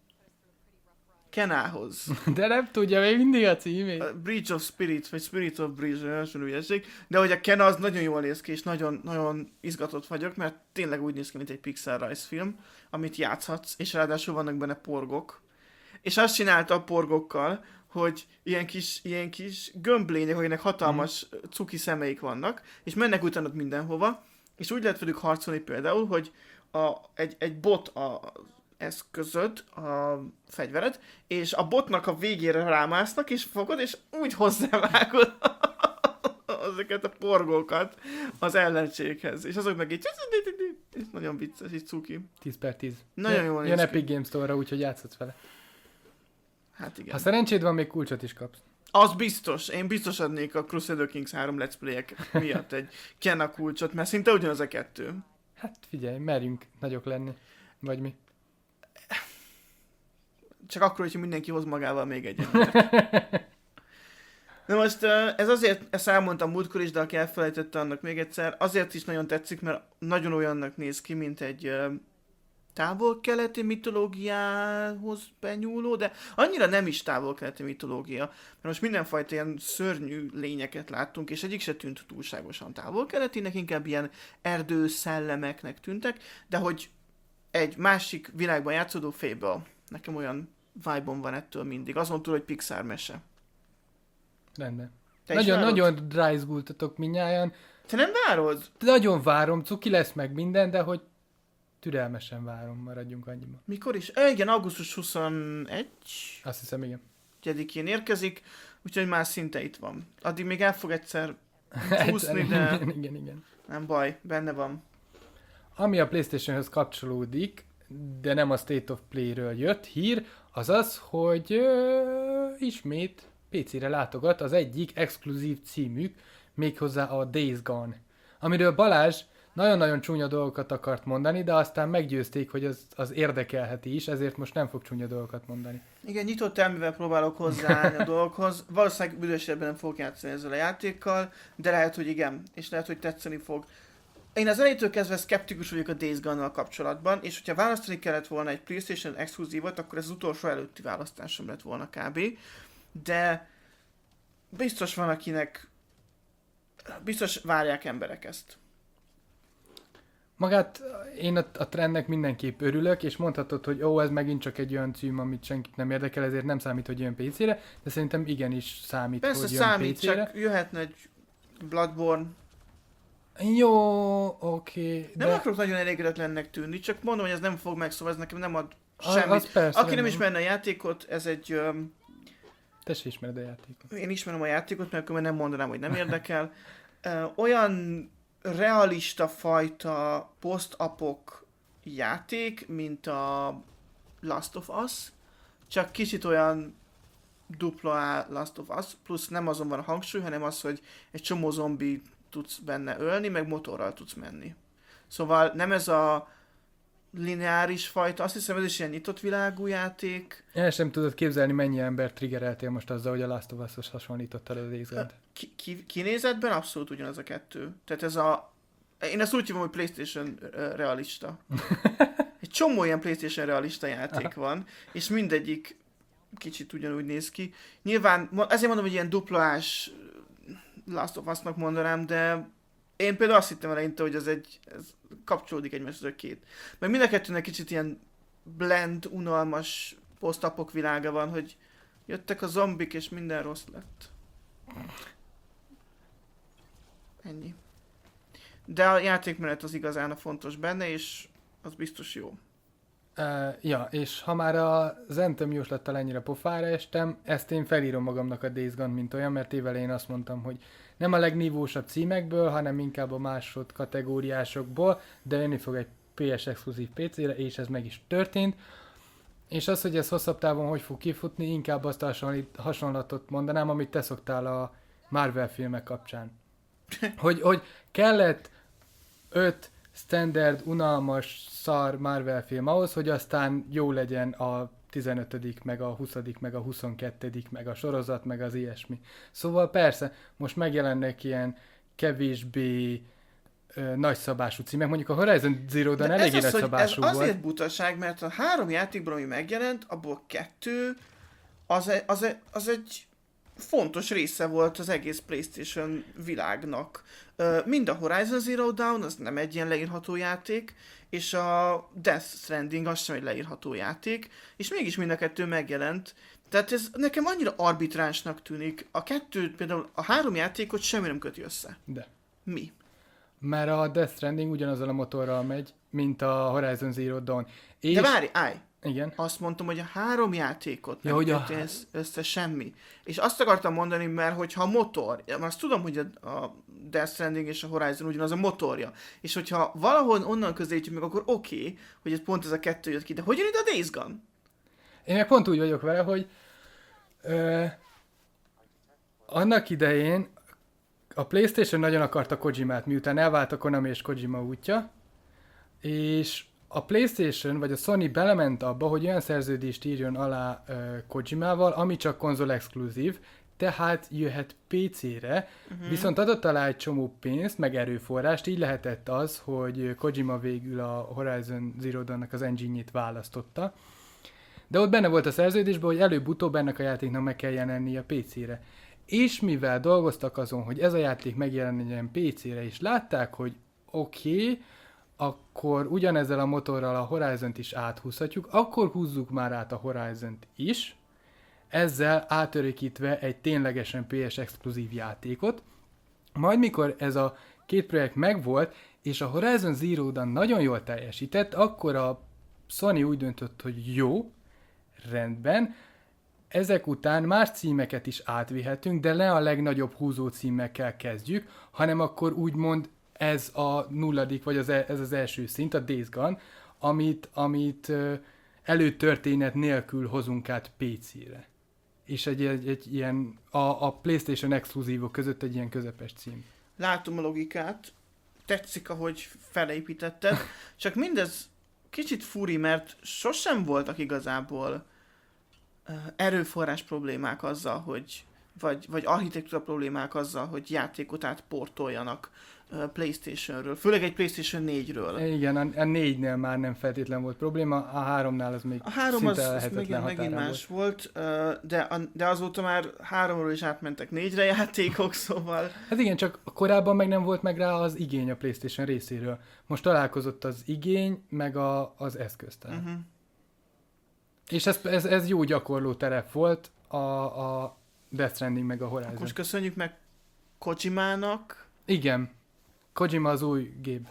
Kenához. De nem tudja még mindig a címét. A Bridge of Spirit, vagy Spirit of Bridge, első ügyesség. De hogy a Kena az nagyon jól néz ki, és nagyon, nagyon izgatott vagyok, mert tényleg úgy néz ki, mint egy Pixar rajzfilm, amit játszhatsz, és ráadásul vannak benne porgok. És azt csinálta a porgokkal, hogy ilyen kis, ilyen kis gömblények, akinek hatalmas mm. cuki szemeik vannak, és mennek utána mindenhova, és úgy lehet velük harcolni például, hogy a, egy, egy bot a eszközöd, a fegyvered, és a botnak a végére rámásznak, és fogod, és úgy hozzávágod ezeket a porgókat az ellenséghez. És azok meg így és nagyon vicces, így cuki. tíz per tíz. Nagyon jól néz Jön ki. Epic Games Store-ra, úgyhogy játszhatsz vele. Hát igen. Ha szerencséd van, még kulcsot is kapsz. Az biztos. Én biztos adnék a Crusader Kings három let's play-ek miatt egy Kena kulcsot, mert szinte ugyanaz a kettő. Hát figyelj, merjünk nagyok lenni. Vagy mi? Csak akkor, hogyha mindenki hoz magával még egy embert. Na most ez azért, ezt elmondtam múltkor is, de aki elfelejtette, annak még egyszer, azért is nagyon tetszik, mert nagyon olyannak néz ki, mint egy távol-keleti mitológiához benyúló, de annyira nem is távol-keleti mitológia, mert most mindenfajta ilyen szörnyű lényeket láttunk, és egyik se tűnt túlságosan távol-keletinek, inkább ilyen erdőszellemeknek tűntek, de hogy egy másik világban játszódó Fable. Nekem olyan vibe-om van ettől mindig. Azon túl, hogy Pixar mese. Rendben. Nagyon, nagyon ráizgultatok mindnyájan. Te nem várod? Nagyon várom, cuki lesz meg minden, de hogy türelmesen várom, maradjunk annyiban. Mikor is? E, igen, augusztus huszonegyedikén Azt hiszem, igen. Egyedikén érkezik, úgyhogy már szinte itt van. Addig még el fog egyszer csúszni, de igen, igen, igen. nem baj, benne van. Ami a PlayStationhoz kapcsolódik, de nem a State of Play-ről jött hír, az az, hogy ö, ismét pé cére látogat az egyik exkluzív címük, méghozzá a Days Gone, amiről Balázs nagyon-nagyon csúnya dolgokat akart mondani, de aztán meggyőzték, hogy az, az érdekelheti is, ezért most nem fog csúnya dolgokat mondani. Igen, nyitott elmével próbálok hozzáállni a dolgokhoz. Valószínűleg büdösebben nem fogok játszani ezzel a játékkal, de lehet, hogy igen, és lehet, hogy tetszeni fog. Én az elejétől kezdve szkeptikus vagyok a Days Gone-nal kapcsolatban, és hogyha választani kellett volna egy PlayStation exkluzívot, akkor ez az utolsó előtti választásom lett volna kb. De biztos van, akinek biztos várják emberek ezt. Magát én a, a trendnek mindenképp örülök, és mondhatod, hogy ó, ez megint csak egy olyan cím, amit senkit nem érdekel, ezért nem számít, hogy jön pé cére, de szerintem igenis számít, persze hogy jön számít, pé cére. csak jöhetne egy Bloodborne. Jó, oké. Okay, Nem de... akarok nagyon elégedetlennek tűnni, csak mondom, hogy ez nem fog megszóval, ez nekem nem ad A, semmit. persze, Aki nem nem ismerne a játékot, ez egy... Um, Te se ismered a játékot. Én ismerem a játékot, mert akkor nem mondanám, hogy nem érdekel. Uh, olyan realista fajta post-apok játék, mint a Last of Us, csak kicsit olyan dupla A Last of Us, plusz nem azon van a hangsúly, hanem az, hogy egy csomó zombi tudsz benne ölni, meg motorral tudsz menni. Szóval nem ez a lineáris fajta, azt hiszem ez is ilyen nyitott világú játék. El sem tudod képzelni, mennyi ember triggereltél most azzal, hogy a Last of Us-hoz hasonlítottad az Days-Gone-t. Ki, ki, kinézetben abszolút ugyanaz a kettő. Tehát ez a... Én ezt úgy hívom, hogy PlayStation uh, realista. Egy csomó ilyen PlayStation realista játék van, és mindegyik kicsit ugyanúgy néz ki. Nyilván, ezért mondom, hogy ilyen duplás Last of Us-nak mondanám, de én például azt hittem eleinte, hogy ez egy, ez kapcsolódik egymáshoz a két. Meg mind a kettőnek kicsit ilyen blend, unalmas posztapok világa van, hogy jöttek a zombik, és minden rossz lett. Ennyi. De a játékmenet az igazán a fontos benne, és az biztos jó. Uh, ja, és ha már az Anthem jóslattal ennyire pofára estem, ezt én felírom magamnak a Days Gone, mint olyan, mert évelején azt mondtam, hogy nem a legnívósabb címekből, hanem inkább a másod kategóriásokból, de jönni fog egy pé es exkluzív pé cére, és ez meg is történt. És az, hogy ez hosszabb távon hogy fog kifutni, inkább azt a hasonlatot mondanám, amit te szoktál a Marvel filmek kapcsán. Hogy, hogy kellett öt standard, unalmas, szar Marvel film ahhoz, hogy aztán jó legyen a tizenötödik, meg a huszadik, meg a huszonkettedik, meg a sorozat, meg az ilyesmi. Szóval persze, most megjelennek ilyen kevésbé ö, nagyszabású címek, mondjuk a Horizon Zero Dawn eléggé ez az, hogy nagyszabású ez volt. azért butaság, mert a három játékból, ami megjelent, abból kettő, az, egy, az, egy, az egy fontos része volt az egész PlayStation világnak. Mind a Horizon Zero Dawn, az nem egy ilyen leírható játék, és a Death Stranding az sem egy leírható játék, és mégis mind a kettő megjelent. Tehát ez nekem annyira arbitránsnak tűnik. A kettő, például a három játékot semmi nem köti össze. De. Mi? Mert a Death Stranding ugyanazzal a motorral megy, mint a Horizon Zero Dawn. És... De várj, állj! Igen. Azt mondtam, hogy a három játékot Ja, nem hogy a- köti össze- össze semmi. És azt akartam mondani, mert hogyha a motor, mert azt tudom, hogy a, a Death Stranding és a Horizon ugyanaz a motorja, és hogyha valahol onnan közelítjük meg, akkor oké, okay, hogy ez pont ez a kettő jött ki, de hogy jön ide a Days Gone? Én meg pont úgy vagyok vele, hogy ö, annak idején a PlayStation nagyon akarta Kojimát, miután elvált a Konami és Kojima útja, és a PlayStation vagy a Sony belement abba, hogy olyan szerződést írjon alá ö, Kojimával, ami csak konzol exkluzív, tehát jöhet pé cére, uh-huh. viszont adott alá egy csomó pénzt, meg erőforrást, így lehetett az, hogy Kojima végül a Horizon Zero Dawn-nak az engine-jét választotta. De ott benne volt a szerződésben, hogy előbb-utóbb ennek a játéknak meg kell jelennie a pé cére. És mivel dolgoztak azon, hogy ez a játék megjelenjen pé cére, és látták, hogy oké, okay, akkor ugyanezzel a motorral a Horizont is áthúzhatjuk, akkor húzzuk már át a Horizont is, ezzel átörökítve egy ténylegesen pé es exkluzív játékot. Majd mikor ez a két projekt megvolt, és a Horizon Zero Dawn nagyon jól teljesített, akkor a Sony úgy döntött, hogy jó, rendben, ezek után más címeket is átvihetünk, de ne a legnagyobb húzó címekkel kezdjük, hanem akkor úgymond ez a nulladik, vagy az e, ez az első szint, a Days Gone, amit, amit ö, előtörténet nélkül hozunk át pé cére. És egy, egy, egy ilyen, a, a PlayStation exkluzívok között egy ilyen közepes cím. Látom a logikát, tetszik, ahogy felépítetted, csak mindez kicsit furi, mert sosem voltak igazából uh, erőforrás problémák azzal, hogy vagy, vagy architektúra problémák azzal, hogy játékot átportoljanak uh, PlayStation-ről, főleg egy PlayStation négyről. Igen, a, a négynél már nem feltétlen volt probléma, a háromnál az még A három az, szinte az lehetetlen megint, megint határán más volt, uh, de, a, de azóta már háromról is átmentek négyre játékok, szóval... Hát igen, csak korábban meg nem volt meg rá az igény a PlayStation részéről. Most találkozott az igény, meg a, az eszköztár. Uh-huh. És ez, ez, ez jó gyakorló terep volt a, a Death Stranding meg a Horizon. Akkor most köszönjük meg Kojimának. Igen. Kojima az új gép.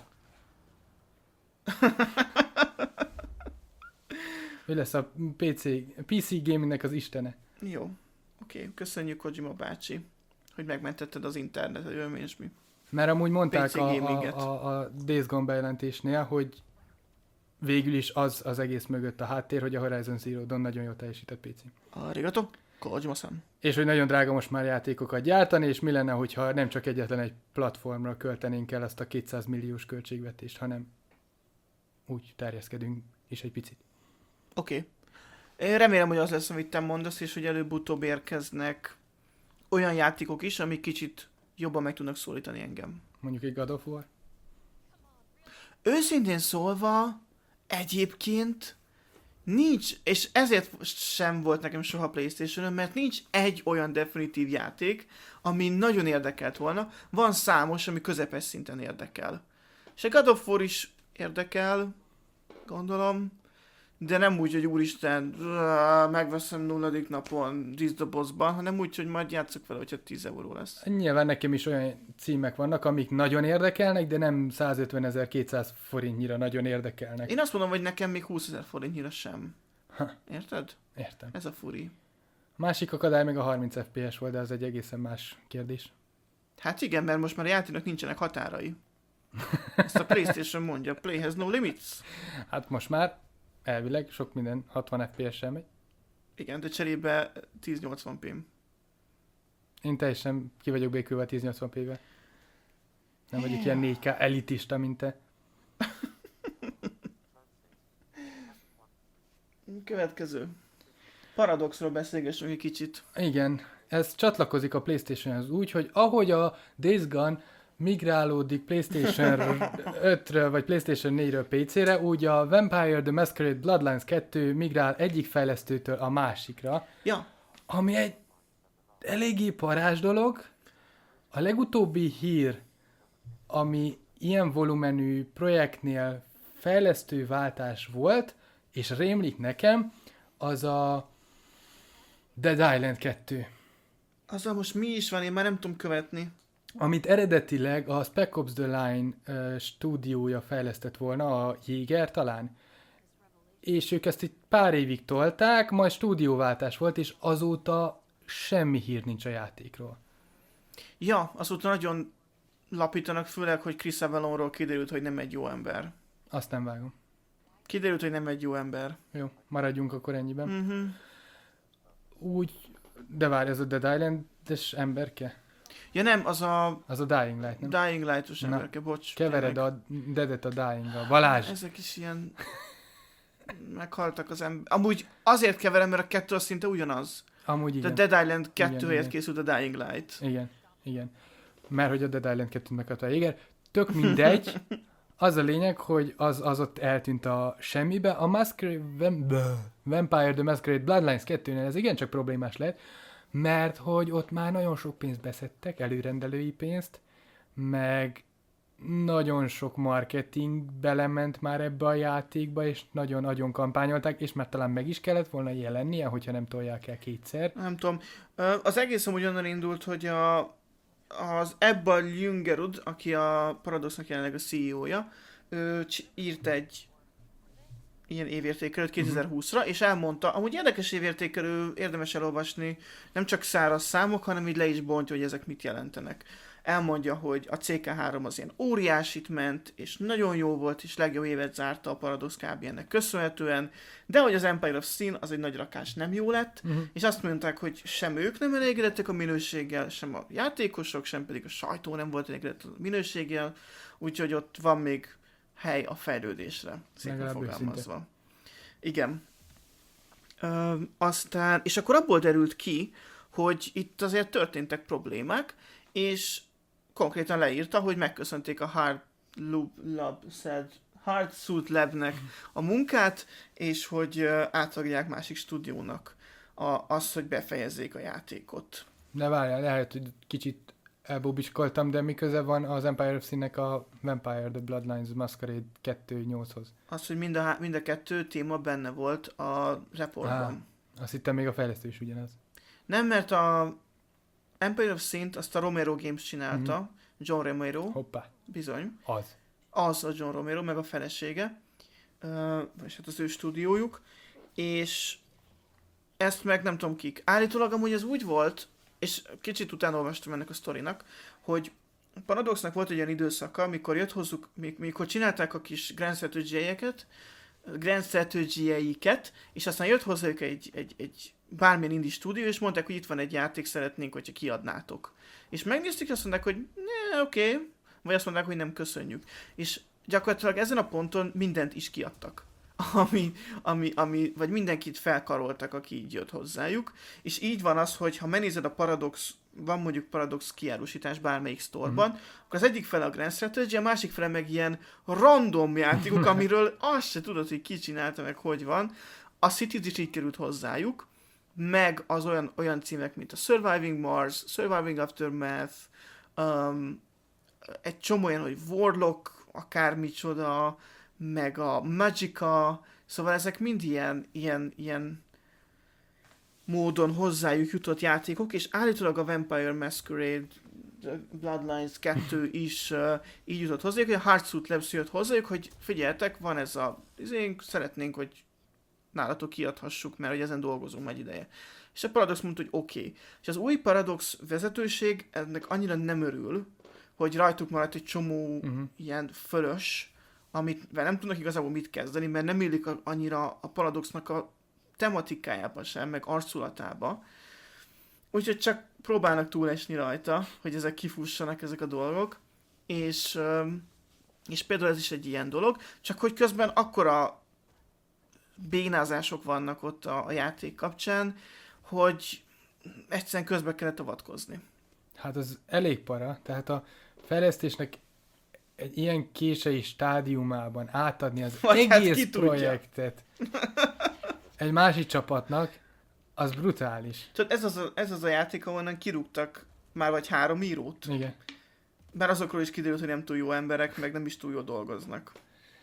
Ő lesz a pé cé, pé cé gamingnek az istene. Jó, oké. Okay. Köszönjük Kojima bácsi, hogy megmentetted az internetet, jön és mi. Mert amúgy mondták pé cé a, gaminget. a, a, a Days Gone bejelentésnél, hogy végül is az az egész mögött a háttér, hogy a Horizon Zero Dawn nagyon jól teljesített pé cé. Arigato, Kojima-san. És hogy nagyon drága most már játékokat gyártani, és mi lenne, hogyha nem csak egyetlen egy platformra költenénk el azt a kétszáz milliós költségvetést, hanem úgy terjeszkedünk is egy picit. Oké. Okay. Én remélem, hogy az lesz, amit te mondasz, és hogy előbb-utóbb érkeznek olyan játékok is, amik kicsit jobban meg tudnak szólítani engem. Mondjuk egy God of War. Őszintén szólva, egyébként nincs, és ezért sem volt nekem soha PlayStation-ön, mert nincs egy olyan definitív játék, ami nagyon érdekelt volna. Van számos, ami közepes szinten érdekel. És a God of War is érdekel, gondolom, de nem úgy, hogy úristen, megveszem nulladik napon tíz dobozban, hanem úgy, hogy majd játszok vele, hogyha tíz euró lesz. Nyilván nekem is olyan címek vannak, amik nagyon érdekelnek, de nem százötvenezer-kétszáz forintnyira nagyon érdekelnek. Én azt mondom, hogy nekem még húszezer forintnyira sem. Ha. Érted? Értem. Ez a furi. Másik akadály meg a harminc ef pé es volt, de az egy egészen más kérdés. Hát igen, mert most már a játéknak nincsenek határai. Ezt a PlayStation mondja, play has no limits. Hát most már elvileg sok minden hatvan ef pé es-sel megy. Igen, de cserébe ezernyolcvan p. Én teljesen ki vagyok békülve a ezernyolcvan pé-vel. Nem vagyok ilyen négy ká elitista, mint te. Következő. Paradoxról beszélgessünk egy kicsit. Igen, ez csatlakozik a PlayStationhez úgy, hogy ahogy a Days Gone migrálódik PlayStation ötről vagy PlayStation négyről pé cére, úgy a Vampire the Masquerade Bloodlines kettő migrál egyik fejlesztőtől a másikra, Ja. ami egy eléggé parázs dolog. A legutóbbi hír, ami ilyen volumenű projektnél fejlesztőváltás volt, és rémlik nekem, az a Dead Island kettő. Azzal most mi is van, én már nem tudom követni. Amit eredetileg a Spec Ops The Line uh, stúdiója fejlesztett volna, a Jaeger talán, és ők ezt egy pár évig tolták, majd stúdióváltás volt, és azóta semmi hír nincs a játékról. Ja, azóta nagyon lapítanak, főleg, hogy Chris Avellonról kiderült, hogy nem egy jó ember. Azt nem vágom. Kiderült, hogy nem egy jó ember. Jó, maradjunk akkor ennyiben. Uh-huh. Úgy, de várj, ez a Dead Island-es emberke? Ja nem, az a Az a Dying Light, nem? Dying Light-os Na, emberke, bocs. Kevered tényleg. a Deadet a Dying-gal. Balázs! Ezek is ilyen... Meghaltak az ember. Amúgy azért keverem, mert a kettő az szinte ugyanaz. Amúgy De igen. Dead Island kettő Igen, helyett igen. készült a Dying Light. Igen, igen. Mert hogy a Dead Island kettőt megkapta a Jaeger. Tök mindegy. Az a lényeg, hogy az, az ott eltűnt a semmibe. A Masquerade, Vam, Vampire the Masquerade Bloodlines kettőnél ez igencsak problémás lehet, mert hogy ott már nagyon sok pénzt beszedtek, előrendelői pénzt, meg nagyon sok marketing belement már ebbe a játékba, és nagyon-nagyon kampányolták, és már talán meg is kellett volna jelennie, hogyha nem tolják el kétszer. Nem tudom. Ö, Az egész amúgy onnan indult, hogy a, az Ebba Ljungerud, aki a Paradoxnak jelenleg a cé e ó-ja, ő c- írt egy ilyen évértékelőt kétezer-húszra, és elmondta, amúgy érdekes évértékelő, érdemes elolvasni, nem csak száraz számok, hanem így le is bontja, hogy ezek mit jelentenek. Elmondja, hogy a cé ká három az ilyen óriásit ment, és nagyon jó volt, és legjobb évet zárta a Paradox kb. Ennek köszönhetően, de hogy az Empire of Sin az egy nagy rakás nem jó lett, Uh-huh. és azt mondták, hogy sem ők nem elégedettek a minőséggel, sem a játékosok, sem pedig a sajtó nem volt elégedett a minőséggel, úgyhogy ott van még hely a fejlődésre, szépen Legalább fogalmazva. Igen. Ö, aztán, és akkor abból derült ki, hogy itt azért történtek problémák, és konkrétan leírta, hogy megköszönték a Hard Loop Lab said, Hard Suit Labnek a munkát, és hogy ö, átadják másik stúdiónak a, az, hogy befejezzék a játékot. De várjál, lehet, hogy kicsit elbobiskoltam, de mi köze van az Empire of Sin-nek a Vampire the Bloodlines Masquerade kettő nyolchoz? Az, hogy mind a, há- mind a kettő téma benne volt a reportban. Azt hittem még a fejlesztő is ugyanaz. Nem, mert a Empire of Sin-t azt a Romero Games csinálta, Mhm. John Romero, Hoppá, bizony. az. Az a John Romero, meg a felesége, uh, és hát az ő stúdiójuk, és ezt meg nem tudom kik. Állítólag amúgy ez úgy volt, és kicsit utána olvastam ennek a sztorinak, hogy a Paradoxnak volt egy olyan időszaka, amikor jött hozzuk, mik- mikor csinálták a kis Grand Strategy-eket, Grand Strategy-eiket, és aztán jött hozzájuk egy, egy, egy bármilyen indie stúdió, és mondták, hogy itt van egy játék, szeretnénk, hogyha kiadnátok. És megnéztük, és azt mondták, hogy ne, oké, okay. Vagy azt mondták, hogy nem köszönjük. És gyakorlatilag ezen a ponton mindent is kiadtak. Ami, ami, ami, vagy mindenkit felkaroltak, aki így jött hozzájuk. És így van az, hogy ha megnézed a Paradox, van mondjuk Paradox kiárusítás bármelyik sztorban, mm. akkor az egyik fele a Grand Strategy, a másik fele meg ilyen random játékok, amiről azt se tudod, hogy ki csinálta, meg hogy van. A Cities is így került hozzájuk, meg az olyan, olyan címek, mint a Surviving Mars, Surviving Aftermath, um, egy csomó olyan, hogy Warlock, akármicsoda, meg a Magica, szóval ezek mind ilyen, ilyen, ilyen módon hozzájuk jutott játékok, és állítólag a Vampire Masquerade Bloodlines kettő is uh, így jutott hozzájuk, hogy a Heartsuit Labs jött hozzájuk, hogy figyeljetek, van ez a izénk, szeretnénk, hogy nálatok kiadhassuk, mert hogy ezen dolgozunk egy ideje. És a Paradox mondta, hogy oké. Okay. És az új Paradox vezetőség ennek annyira nem örül, hogy rajtuk maradt egy csomó uh-huh. ilyen fölös, amit nem tudnak igazából mit kezdeni, mert nem illik a, annyira a Paradoxnak a tematikájába sem, meg arculatába. Úgyhogy csak próbálnak túlesni rajta, hogy ezek kifussanak ezek a dolgok, és, és például ez is egy ilyen dolog, csak hogy közben akkora bénázások vannak ott a, a játék kapcsán, hogy egyszerűen közbe kellett avatkozni. Hát az elég para, tehát a fejlesztésnek egy ilyen késői stádiumában átadni az Vagy hát egész ki tudja. projektet egy másik csapatnak, az brutális. Tudod, ez az a, ez az a játék, ahonnan kirúgtak már vagy három írót. Igen. Bár azokról is kiderült, hogy nem túl jó emberek, meg nem is túl jól dolgoznak.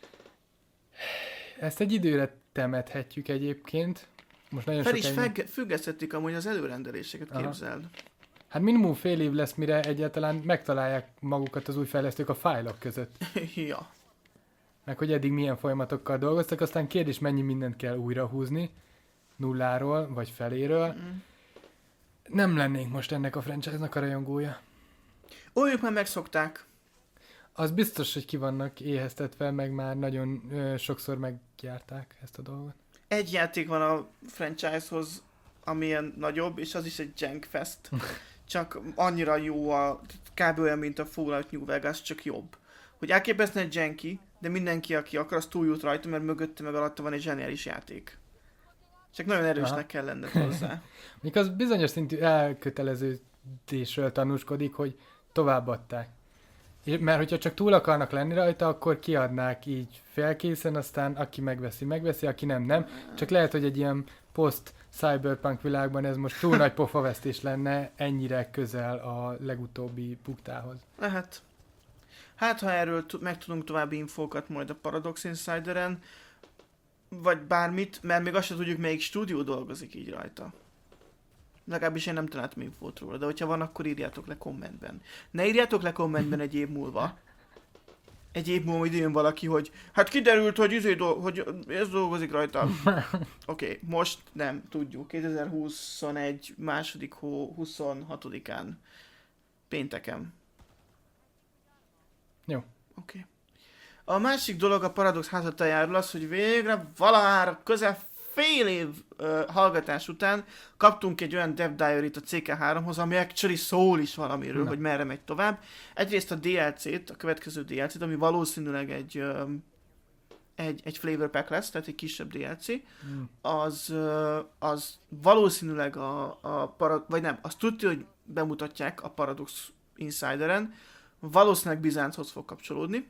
Ezt egy időre temethetjük egyébként. Most nagyon Fel is sokáig... feg, függesztették amúgy az előrendeléseket, Aha. képzeld. Hát minimum fél év lesz, mire egyáltalán megtalálják magukat az új fejlesztők a fájlok között. Ja. Meg hogy eddig milyen folyamatokkal dolgoztak, aztán kérdés, mennyi mindent kell újra húzni, nulláról, vagy feléről. Mm. Nem lennénk most ennek a franchise-nak a rajongója. Ó, ők már megszokták. Az biztos, hogy ki vannak éheztetve, meg már nagyon ö, sokszor megjárták ezt a dolgot. Egy játék van a franchise-hoz, amilyen nagyobb, és az is egy Jankfest. Csak annyira jó, a, kb. Olyan, mint a Fallout New Vegas, csak jobb. Hogy elképesztően janky, de mindenki, aki akar, az túljut rajta, mert mögötte meg alatta van egy zseniális játék. Csak nagyon erősnek Aha. kell lenned hozzá. Míg az bizonyos szintű elköteleződésről tanúskodik, hogy továbbadták. És- Mert hogyha csak túl akarnak lenni rajta, akkor kiadnák így felkészen, aztán aki megveszi, megveszi, aki nem, nem. Csak lehet, hogy egy ilyen post-cyberpunk világban ez most túl nagy pofavesztés lenne ennyire közel a legutóbbi buktához. Lehet. Hát, ha erről t- megtudunk további infókat majd a Paradox Insideren, vagy bármit, mert még azt sem tudjuk, melyik stúdió dolgozik így rajta. Legalábbis én nem találtam infót róla, de hogyha van, akkor írjátok le kommentben. Ne írjátok le kommentben egy év múlva. Egy év múlva ide jön valaki, hogy hát kiderült, hogy, izé do- hogy ez dolgozik rajta. Oké, okay, most nem, tudjuk. kétezer-huszonegy második hó huszonhatodikán. Pénteken. Jó. Oké. Okay. A másik dolog a Paradox házatájáról az, hogy végre valahára közel fél év uh, hallgatás után kaptunk egy olyan Dev Diary-t a cé ká háromhoz, ami actually szól is valamiről, Na. hogy merre megy tovább. Egyrészt a dé el cét, a következő dé el cét, ami valószínűleg egy, um, egy, egy flavor pack lesz, tehát egy kisebb dé el cé, Mm. az, uh, az valószínűleg a, a para, vagy nem, azt tudja, hogy bemutatják a Paradox Insideren, valószínűleg Bizánchoz fog kapcsolódni,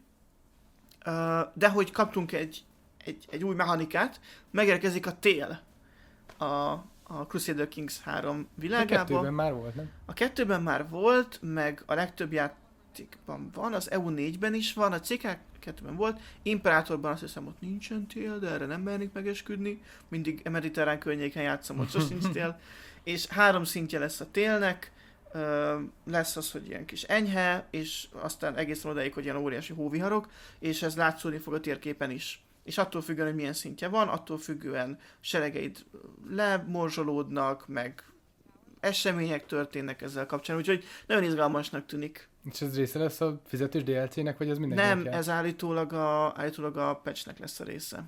uh, de hogy kaptunk egy, egy, egy új mechanikát, megérkezik a tél a, a Crusader Kings három A világában. kettőben már volt, nem? A kettőben már volt, meg a legtöbb játékban van, az e u négyben is van, a cé ká kettőben volt, Imperátorban azt hiszem ott nincsen tél, de erre nem mernék megesküdni, mindig a mediterrán környéken játszom, ott sosincs tél, és három szintje lesz a télnek, ö, lesz az, hogy ilyen kis enyhe, és aztán egészen odáig, hogy ilyen óriási hóviharok, és ez látszódni fog a térképen is. És attól függően, hogy milyen szintje van, attól függően seregeid lemorzsolódnak, meg események történnek ezzel kapcsolatban, úgyhogy nagyon izgalmasnak tűnik. És ez része lesz a fizetős dé el cének, vagy ez mindenkinek Nem, jár? ez állítólag a, állítólag a patchnek lesz a része.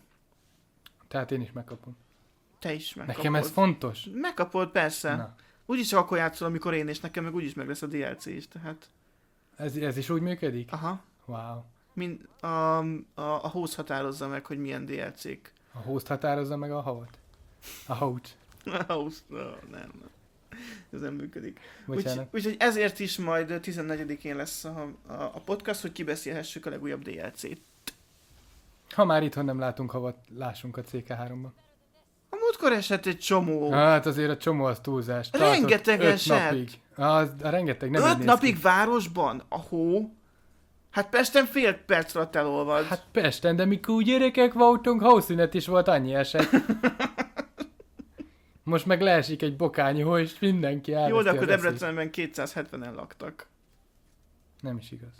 Tehát én is megkapom. Te is megkapod. Nekem ez fontos. Megkapod, persze. Na, Úgyis csak akkor játszol, amikor én, és nekem meg úgyis meg lesz a dé el cé is, tehát. ez, ez is úgy működik? Aha. Wow. Mind, a, a, a host határozza meg, hogy milyen dé el cék. A host határozza meg a havat? A host. A host, no, nem, nem. Ez nem működik. Bocsánat. Úgy, úgyhogy ezért is majd tizennegyedikén lesz a, a, a podcast, hogy kibeszélhessük a legújabb dé el cét. Ha már itthon nem látunk havat, lássunk a cé ká háromban. A múltkor esett egy csomó. Hát azért a csomó az túlzás. Rengeteg öt eset. napig. Az, a rengeteg nem így Öt néz napig ki. városban? A hó? Hát Pesten fél perc alatt elolvad. Hát Pesten, de mikor gyerekek voltunk, hószünet is volt, annyi eset. Most meg leesik egy bokányi hó, és mindenki elveszti Jó, de akkor az eszét. Debrecenben kétszázhetvenen laktak. Nem is igaz.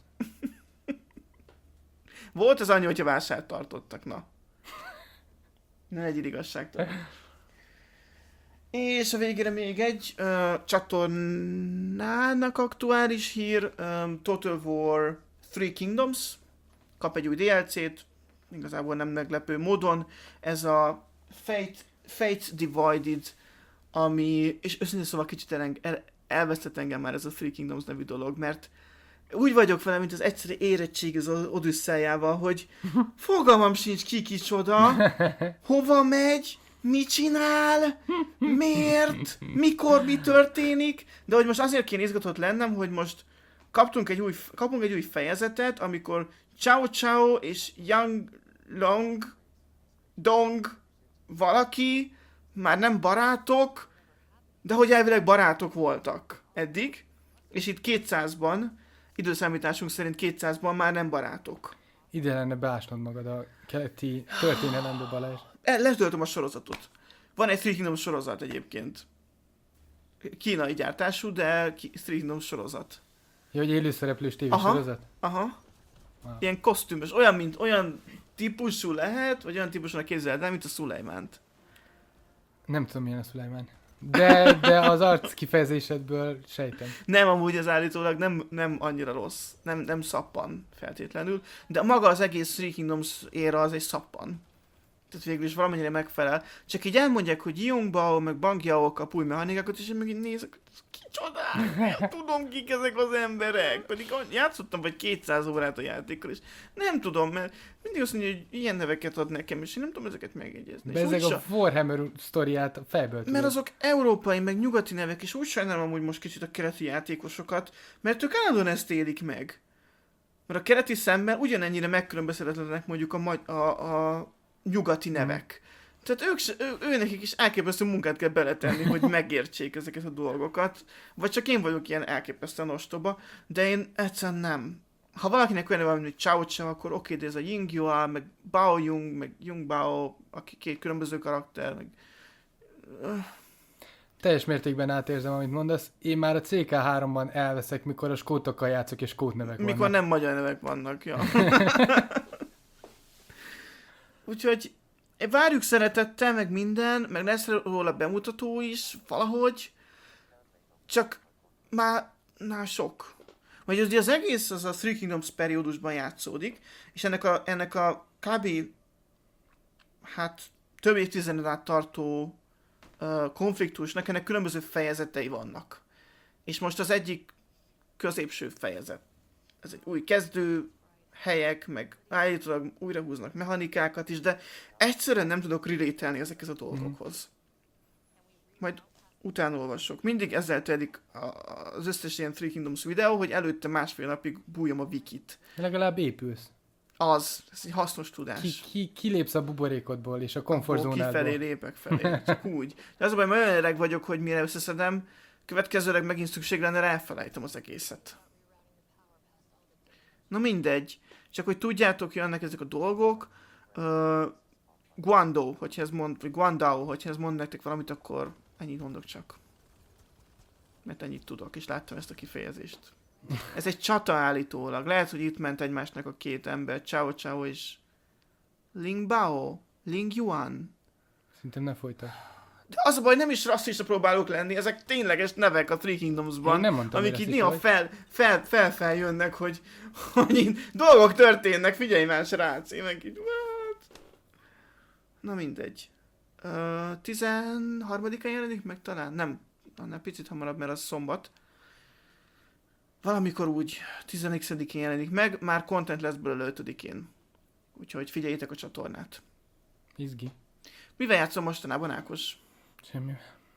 Volt az annyi, hogyha vásárt tartottak, na. Ne legyél igazságtalan. És a végére még egy uh, csatornának aktuális hír, um, Total War Three Kingdoms kap egy új dé el cét, igazából nem meglepő módon. Ez a Fate, Fate Divided, ami, és őszintén szóval kicsit el, el, elvesztett engem már ez a Three Kingdoms nevű dolog, mert úgy vagyok vele, mint az egyszerű érettség az Odüsszeljával, hogy fogalmam sincs ki kicsoda, hova megy, mit csinál, miért, mikor, mi történik, de hogy most azért kéne izgatott lennem, hogy most kaptunk egy új, kapunk egy új fejezetet, amikor Cao Cao és Yang Long Dong valaki már nem barátok, de hogy elvileg barátok voltak eddig, és itt kétszázban, időszámításunk szerint kétszázban már nem barátok. Ide lenne beásnod magad a keleti történelembe, Balázs. Letöltöm a sorozatot. Van egy Three Kingdoms sorozat egyébként. Kínai gyártású, de Three Kingdoms sorozat. Ja, hogy élőszereplős tévésorozat? Aha. Wow. Ilyen kosztümös. Olyan, mint olyan típusú lehet, vagy olyan típusúnak képzeled el, mint a Szulejmánt. Nem tudom, milyen a Szulejmán. De, de az arc kifejezésedből sejtem. Nem, amúgy ez állítólag nem, nem annyira rossz. Nem, nem szappan feltétlenül. De maga az egész Three Kingdoms éra az egy szappan. Tehát végül is valamennyire megfelel. Csak így elmondják, hogy Yong Bao, meg Bang Yao kap új mechanikákat, és én meg így nézek, hogy kicsodák, nem tudom kik ezek az emberek. Pedig játszottam vagy kétszáz órát a játékkal, és nem tudom, mert mindig azt mondja, hogy ilyen neveket ad nekem, és én nem tudom ezeket megjegyezni. De ezek a Warhammer sztoriát a fejből tudod. Mert azok európai, meg nyugati nevek, és úgy sajnálom amúgy most kicsit a keleti játékosokat, mert ők állandóan ezt élik meg. Mert a keleti szemben ugyanennyire megkülönbözhetetlenek mondjuk a, magy- a, a nyugati nevek. Mm. Tehát ők, ő, ő nekik is elképesztő munkát kell beletenni, hogy megértsék ezeket a dolgokat. Vagy csak én vagyok ilyen elképesztően ostoba, de én egyszerűen nem. Ha valakinek olyan van, hogy Cao Cao, akkor oké, de ez a Ying Yua, meg Bao Yung, meg Yung Bao, aki két különböző karakter, meg... Teljes mértékben átérzem, amit mondasz. Én már a cé ká háromban elveszek, mikor a skótokkal játszok, és skót nevek mikor vannak. nem magyar nevek vannak, ja. Úgyhogy várjuk szeretettel, meg minden, meg lesz róla bemutató is, valahogy, csak már, már sok. Vagy az, az egész az a Three Kingdoms periódusban játszódik, és ennek a, ennek a kb. Hát több évtizeden át tartó uh, konfliktusnak ennek különböző fejezetei vannak. És most az egyik középső fejezet. Ez egy új kezdő helyek, meg állítólag újra húznak mechanikákat is, de egyszerűen nem tudok relételni ezekhez a dolgokhoz. Majd utána olvasok. Mindig ezzel telik az összes ilyen Three Kingdoms videó, hogy előtte másfél napig bújom a wikit. Legalább épülsz. Az, ez egy hasznos tudás. Ki, ki, kilépsz a buborékodból és a komfortzónádból. Kifelé lépek felé, csak úgy. De az a baj, mert olyan öreg vagyok, hogy mire összeszedem, következőleg megint szükség lenne, rá elfelejtem az egészet. Na mindegy. Csak hogy tudjátok, jönnek ezek a dolgok. Uh, Guandao, hogyha ez mond, vagy Guandao, hogyha ez mond nektek valamit, akkor ennyit mondok csak. Mert ennyit tudok, és láttam ezt a kifejezést. Ez egy csata állítólag. Lehet, hogy itt ment egymásnak a két ember. Cao Cao és Ling Bao. Ling Yuan. Szerintem ne folytasd. De az a baj, nem is rasszista próbálok lenni, ezek tényleges nevek a Three Kingdomsban, nem mondtam, amik így hogy néha vagy. fel, fel, fel, fel jönnek, hogy, hogy így dolgok történnek, figyelj már, srác, én meg így, what? Na mindegy. Uh, tizenharmadikán jelenik meg talán? Nem, annál picit hamarabb, mert az szombat. Valamikor úgy tizenegyedikén jelenik meg, már content lesz belőle ötödikén. Úgyhogy figyeljétek a csatornát. Izgi. Mivel játszom mostanában, Ákos? Semmi.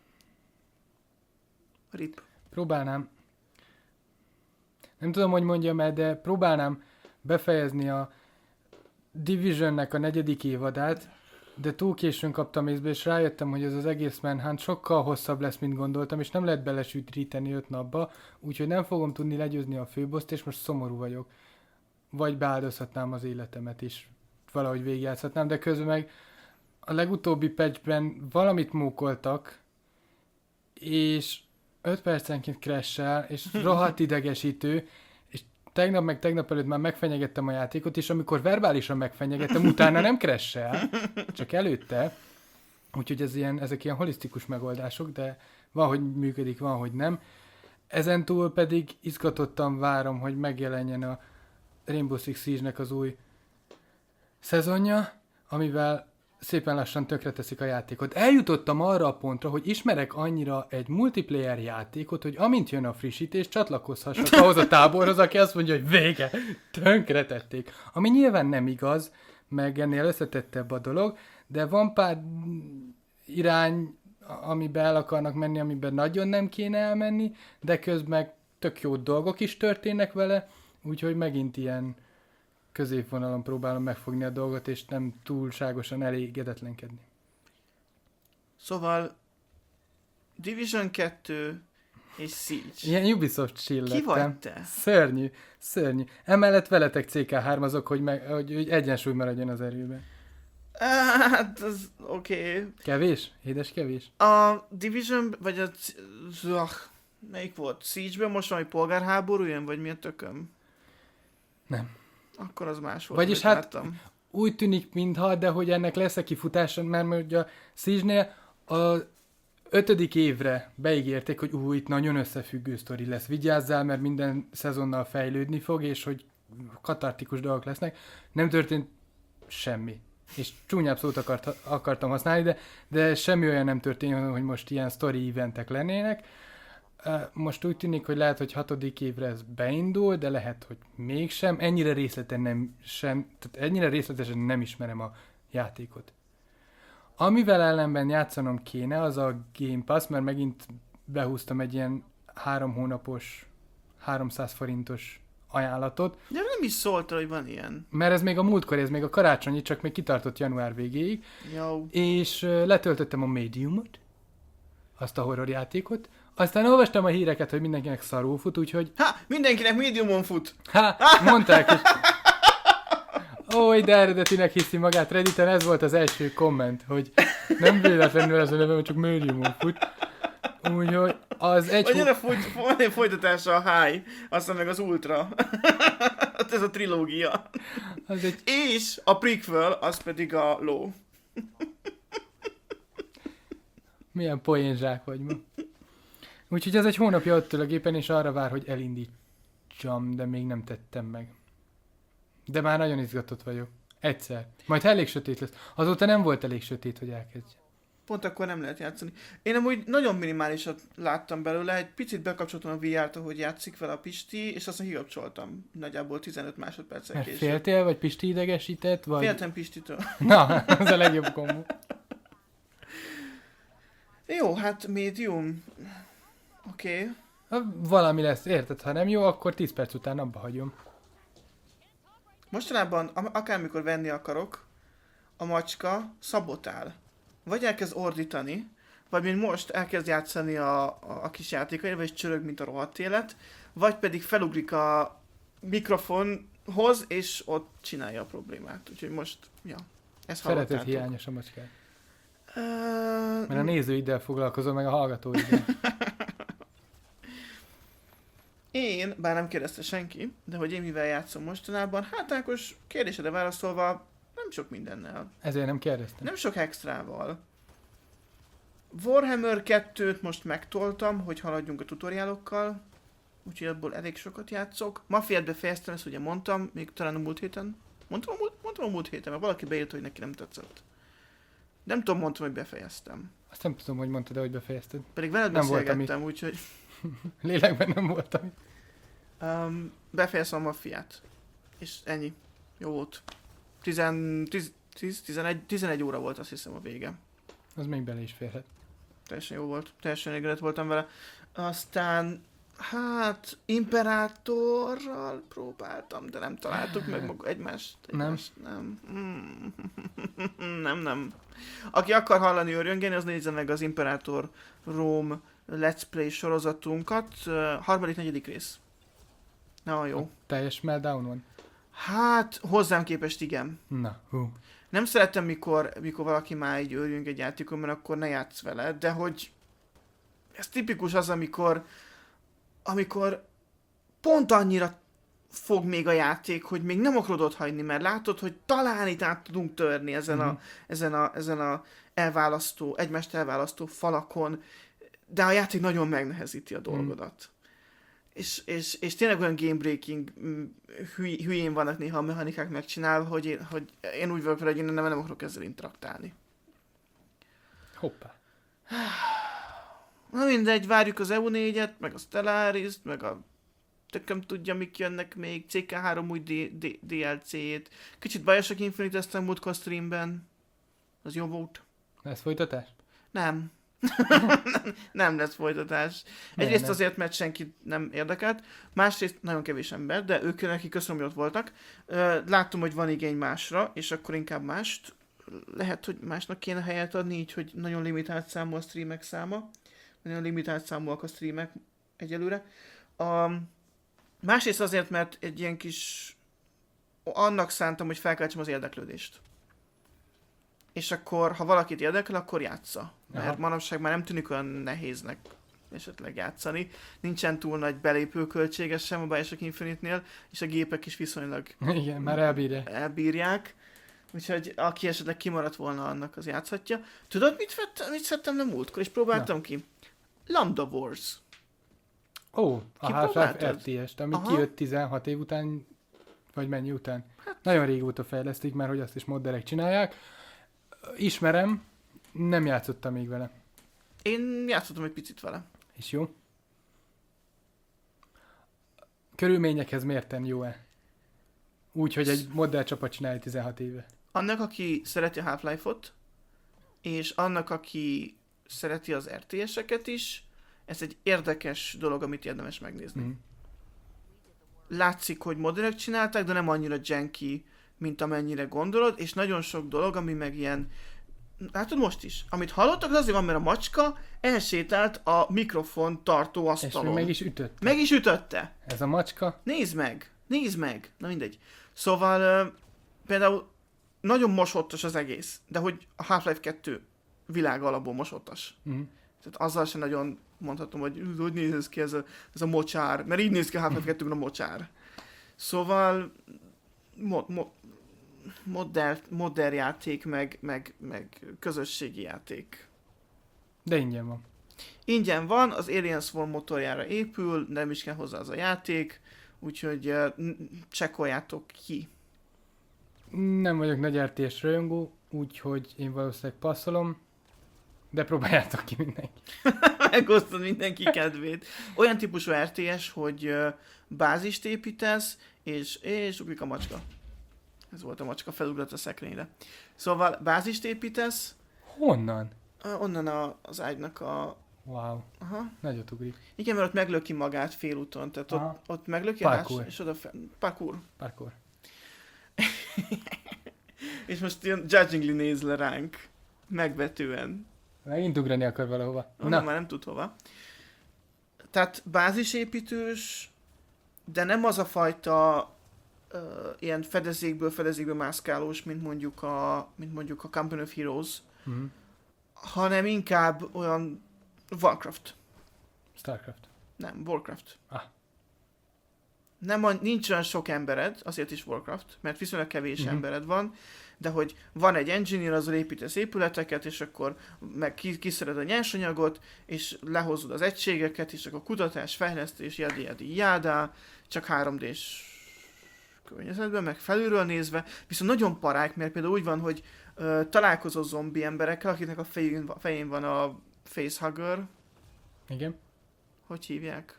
Rip. Próbálnám. Nem tudom, hogy mondjam el, de próbálnám befejezni a Divisionnek a negyedik évadát, de túl későn kaptam észbe, és rájöttem, hogy ez az egész Manhunt sokkal hosszabb lesz, mint gondoltam, és nem lehet belesütíteni öt napba, úgyhogy nem fogom tudni legyőzni a főboszt, és most szomorú vagyok. Vagy beáldozhatnám az életemet is, valahogy végigjátszhatnám, de közben meg a legutóbbi patchben valamit mókoltak, és öt percenként crash-el, és rohadt idegesítő, és tegnap meg tegnap előtt már megfenyegettem a játékot, és amikor verbálisan megfenyegettem, utána nem crash-el, csak előtte. Úgyhogy ez ilyen, ezek ilyen holisztikus megoldások, de van, hogy működik, van, hogy nem. Ezentúl pedig izgatottan várom, hogy megjelenjen a Rainbow Six Siege-nek az új szezonja, amivel szépen lassan tönkreteszik a játékot. Eljutottam arra a pontra, hogy ismerek annyira egy multiplayer játékot, hogy amint jön a frissítés, csatlakozhassak ahhoz a táborhoz, aki azt mondja, hogy vége, tönkretették. Ami nyilván nem igaz, meg ennél összetettebb a dolog, de van pár irány, amiben el akarnak menni, amiben nagyon nem kéne elmenni, de közben tök jó dolgok is történnek vele, úgyhogy megint ilyen középvonalon próbálom megfogni a dolgot, és nem túlságosan elégedetlenkedni. Szóval Division kettő és Siege. Ilyen Ubisoft chill Ki vagy te? Szörnyű, szörnyű. Emellett veletek cé ká hármazok, hogy, meg, hogy, hogy egyensúly maradjon az erőben. Hát, az oké. Okay. Kevés? Édes kevés? A Division, vagy a... Ugh, melyik volt? Siege-ben most valami polgárháború jön, vagy mi a tököm? Nem. Akkor az más volt, vagyis hát láttam. Úgy tűnik, mintha, de hogy ennek lesz a kifutása, mert ugye a Siege-nél a ötödik évre beígérték, hogy ú, itt nagyon összefüggő sztori lesz. Vigyázzál, mert minden szezonnal fejlődni fog, és hogy katartikus dolgok lesznek. Nem történt semmi. És csúnyább szót akart, akartam használni, de, de semmi olyan nem történt, hogy most ilyen sztori eventek lennének. Most úgy tűnik, hogy lehet, hogy hatodik évre ez beindul, de lehet, hogy mégsem. Ennyire részleten nem, sem, tehát ennyire részletesen nem ismerem a játékot. Amivel ellenben játszanom kéne, az a Game Pass, mert megint behúztam egy ilyen három hónapos, háromszáz forintos ajánlatot. De nem is szólta, hogy van ilyen. Mert ez még a múltkor, ez még a karácsonyi, csak még kitartott január végéig. Jó. És letöltöttem a Mediumot, azt a horror játékot. Aztán olvastam a híreket, hogy mindenkinek szarul fut, úgyhogy... Ha, mindenkinek Mediumon fut. Ha, mondták is. Oly, de eredetinek hiszi magát. Redditen ez volt az első komment, hogy nem véletlenül ez a nevem, csak Mediumon fut. Úgyhogy az egy... Vagy a folyt, folyt, folytatása a High, aztán meg az Ultra. Ez a trilógia. Az egy... És a prequel, az pedig a Low. Milyen poénzsák vagy ma. Úgyhogy ez egy hónapja ott ül a gépen, és arra vár, hogy elindítsam, de még nem tettem meg. De már nagyon izgatott vagyok. Egyszer. Majd elég sötét lesz. Azóta nem volt elég sötét, hogy elkezdje. Pont akkor nem lehet játszani. Én amúgy nagyon minimálisat láttam belőle, egy picit bekapcsoltam a vé er-t, hogy játszik vele a Pisti, és aztán kikapcsoltam. Nagyjából tizenöt másodperccel Mert később. féltél, vagy Pisti idegesített, vagy... Féltem Pistitől. Na, az a legjobb kombó. Jó, hát médium. Oké. Okay. Valami lesz, érted? Ha nem jó, akkor tíz perc után abba hagyom. Mostanában, akármikor venni akarok, a macska szabotál. Vagy elkezd ordítani, vagy mint most elkezd játszani a, a, a kis játékaira, vagy csörög, mint a rohadt élet, vagy pedig felugrik a mikrofonhoz, és ott csinálja a problémát. Úgyhogy most, ja, ezt hallottátok. Szeretet hiányos a macskát. Uh, Mert a nézőiddel foglalkozom, meg a hallgatóiddal. Én, bár nem kérdezte senki, de hogy én mivel játszom mostanában, hát Ákos kérdésedre válaszolva, nem sok mindennel. Ezért nem kérdeztem. Nem sok extrával. Warhammer kettőt most megtoltam, hogy haladjunk a tutoriálokkal, úgyhogy abból elég sokat játszok. Mafiát befejeztem, ezt ugye mondtam, még talán a múlt héten. Mondtam a múlt, mondtam a múlt héten, mert valaki beírt, hogy neki nem tetszett. Nem tudom, mondtam, hogy befejeztem. Azt nem tudom, hogy mondtad, de hogy befejezted. Pedig veled nem beszélgettem, úgyhogy... Lélekben nem voltam. Um, befejeztem a Mafiát. És ennyi. Jó volt. tizenegy óra volt, azt hiszem, a vége. Az még bele is férhet. Teljesen jó volt. Teljesen elégedett voltam vele. Aztán, hát, Imperátorral próbáltam, de nem találtuk meg maga egymást. egymást. Nem? Nem. nem, nem. Aki akar hallani örjöngeni, az nézze meg az Imperátor Rome Let's Play sorozatunkat. Harmadik, negyedik rész. Na, jó. A teljes meltdown van? Hát, hozzám képest igen. Na, hú. Nem szeretem, mikor, mikor valaki már így örjünk egy játékon, mert akkor ne játsz vele, de hogy ez tipikus az, amikor amikor pont annyira fog még a játék, hogy még nem akarod ott hagyni, mert látod, hogy talán itt át tudunk törni ezen, mm-hmm. a, ezen, a, ezen a elválasztó, egymást elválasztó falakon, de a játék nagyon megnehezíti a dolgodat. Mm. és, és, és tényleg olyan game breaking hüly, hülyén vannak néha a mechanikák megcsinálva, hogy én, hogy én úgy vagyok vele, hogy én nem, nem akarok ezzel interaktálni. Hoppá. Na mindegy, várjuk az E U négyet, meg a Stellaris-t, meg a tököm tudja, mik jönnek még, C K három új D- D- D L C-t. Kicsit Bioshock Infinite-eztem múltkor streamben. Az jó volt. Ez folytatás? Nem. Nem lesz folytatás. Nem, Egyrészt nem. azért, mert senki nem érdekelt, másrészt nagyon kevés ember, de ők neki köszönöm, hogy ott voltak. Ö, Láttam, hogy van igény másra, és akkor inkább mást. Lehet, hogy másnak kéne helyet adni, így, hogy nagyon limitált számú a streamek száma. Nagyon limitált számúak a streamek egyelőre. A, másrészt azért, mert egy ilyen kis... Annak szántam, hogy felkeltsem az érdeklődést. És akkor, ha valakit érdekel, akkor játsza. Mert Aha. manapság már nem tűnik olyan nehéznek esetleg játszani. Nincsen túl nagy belépőköltséges sem a Bioshock Infinite-nél, és a gépek is viszonylag Igen, már elbírja. elbírják. Úgyhogy aki esetleg kimaradt volna, annak az játszhatja. Tudod, mit, vett, mit szedtem le múltkor, és próbáltam Na. ki? Lambda Wars. Ó, a Half-Life Kipróbáltad? R T S-t, ami Aha. kijött tizenhat év után, vagy mennyi után. Nagyon régóta fejlesztik már, hogy azt is modderek csinálják. Ismerem, nem játszottam még vele. Én játszottam egy picit vele. És jó? Körülményekhez mérten jó-e? Úgy, hogy egy modder csapat csinálja tizenhat éve. Annak, aki szereti a Half-Life-ot, és annak, aki szereti az R T S-eket is, ez egy érdekes dolog, amit érdemes megnézni. Mm. Látszik, hogy modderek csinálták, de nem annyira janky, mint amennyire gondolod, és nagyon sok dolog, ami meg ilyen, látod most is, amit hallottak, az azért van, mert a macska elsétált a mikrofon tartó És asztalon. még meg is ütött. meg is ütötte. Ez a macska. Nézd meg, nézd meg, na mindegy. Szóval uh, például nagyon mosottas az egész, de hogy a Half-Life kettő világ alapból mosottas. Mm. Tehát azzal sem nagyon mondhatom, hogy "Ú, hogy néz ez ki ez a, ez a mocsár, mert így néz ki a Half-Life kettőben a mocsár. Szóval mo- mo- modern, modern játék, meg, meg, meg közösségi játék. De ingyen van. Ingyen van, az Alien Swarm motorjára épül, nem is kell hozzá az a játék, úgyhogy uh, csekkoljátok ki. Nem vagyok nagy er té es rajongó, úgyhogy én valószínűleg passzolom, de próbáljátok ki mindenki. Megosztod mindenki kedvét. Olyan típusú er té es, hogy uh, bázist építesz, és, és ugrik a macska. Ez volt a macska, felugrott a szekrényre. Szóval bázist építesz, Honnan? uh, onnan a, az ágynak a... Wow, Aha. nagyot ugrik. Igen, mert ott meglöki magát félúton, tehát ott, Aha. ott meglöki a Parkour. háts, és oda fel... Parkour. Parkour. És most ilyen judgingly néz le ránk. Megvetően. Megint ugrani akar valahova. Onnan Na, már nem tud hova. Tehát bázisépítős, de nem az a fajta uh, ilyen fedezékből fedezékből mászkálós, mint mondjuk a, mint mondjuk a Company of Heroes, mm. hanem inkább olyan Warcraft. Starcraft. Nem, Warcraft. Ah. Nem, a- nincs olyan sok embered, azért is Warcraft, mert viszonylag kevés Mhm. embered van, de hogy van egy engineer, azzal építesz épületeket, és akkor meg ki- kiszered a nyersanyagot, és lehozod az egységeket, és akkor kutatás, fejlesztés, jadi, jadi, jádá, csak három dés környezetben, meg felülről nézve, viszont nagyon parák, mert például úgy van, hogy ö, találkozol zombi emberekkel, akiknek a fején, fején van a facehugger, Igen. hogy hívják?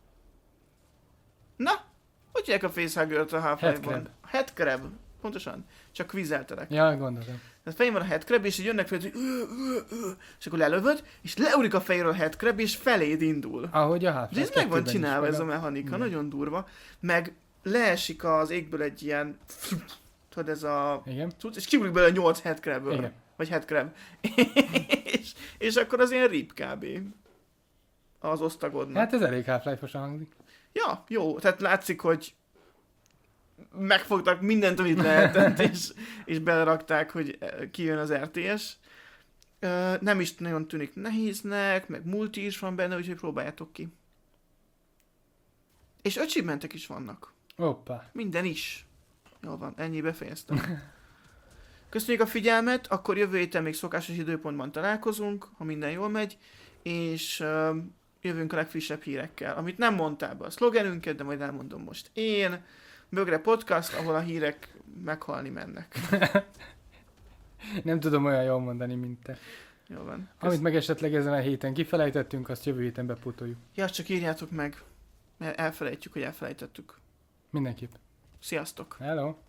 Na, hogy hívják a facehugger-t a Half-Life-ban? Headcrab. Headcrab. Pontosan. Csak kvízeltelek. Ja, gondolom. Tehát fején van a headcrab, és így jönnek fel, hogy ö, ö, ö, és akkor lelövöd, és leugrik a fejről a headcrab, és feléd indul. Ahogy a De Half-Life ez meg van kettőben is, csinálva meg ez a a- mechanika, Igen. nagyon durva. Meg leesik az égből egy ilyen, tudod ez a Igen. cucc, és kiugrik belőle nyolc headcrabből. Igen. Vagy headcrab. és, és akkor az ilyen rip kb. Az osztagodnak. Hát ez elég Half-Life-osan hangzik. Ja, jó, tehát látszik, hogy megfogtak mindent, amit lehetett, és, és belerakták, hogy kijön az er té es. Ö, Nem is nagyon tűnik nehéznek, meg multi is van benne, úgyhogy próbáljátok ki. És achievementek is vannak. Hoppá. Minden is. Jól van, ennyi, befejeztem. Köszönjük a figyelmet, akkor jövő héten még szokásos időpontban találkozunk, ha minden jól megy, és uh, jövünk a legfrissebb hírekkel, amit nem mondtál be a szlogenünket, de majd elmondom most én. Bögre Podcast, ahol a hírek meghalni mennek. Nem tudom olyan jól mondani, mint te. Jó van. Kösz... Amit meg esetleg ezen a héten kifelejtettünk, azt jövő héten bepótoljuk. Ja, csak írjátok meg, mert elfelejtjük, hogy elfelejtettük. Mindenképp. Sziasztok! Hello!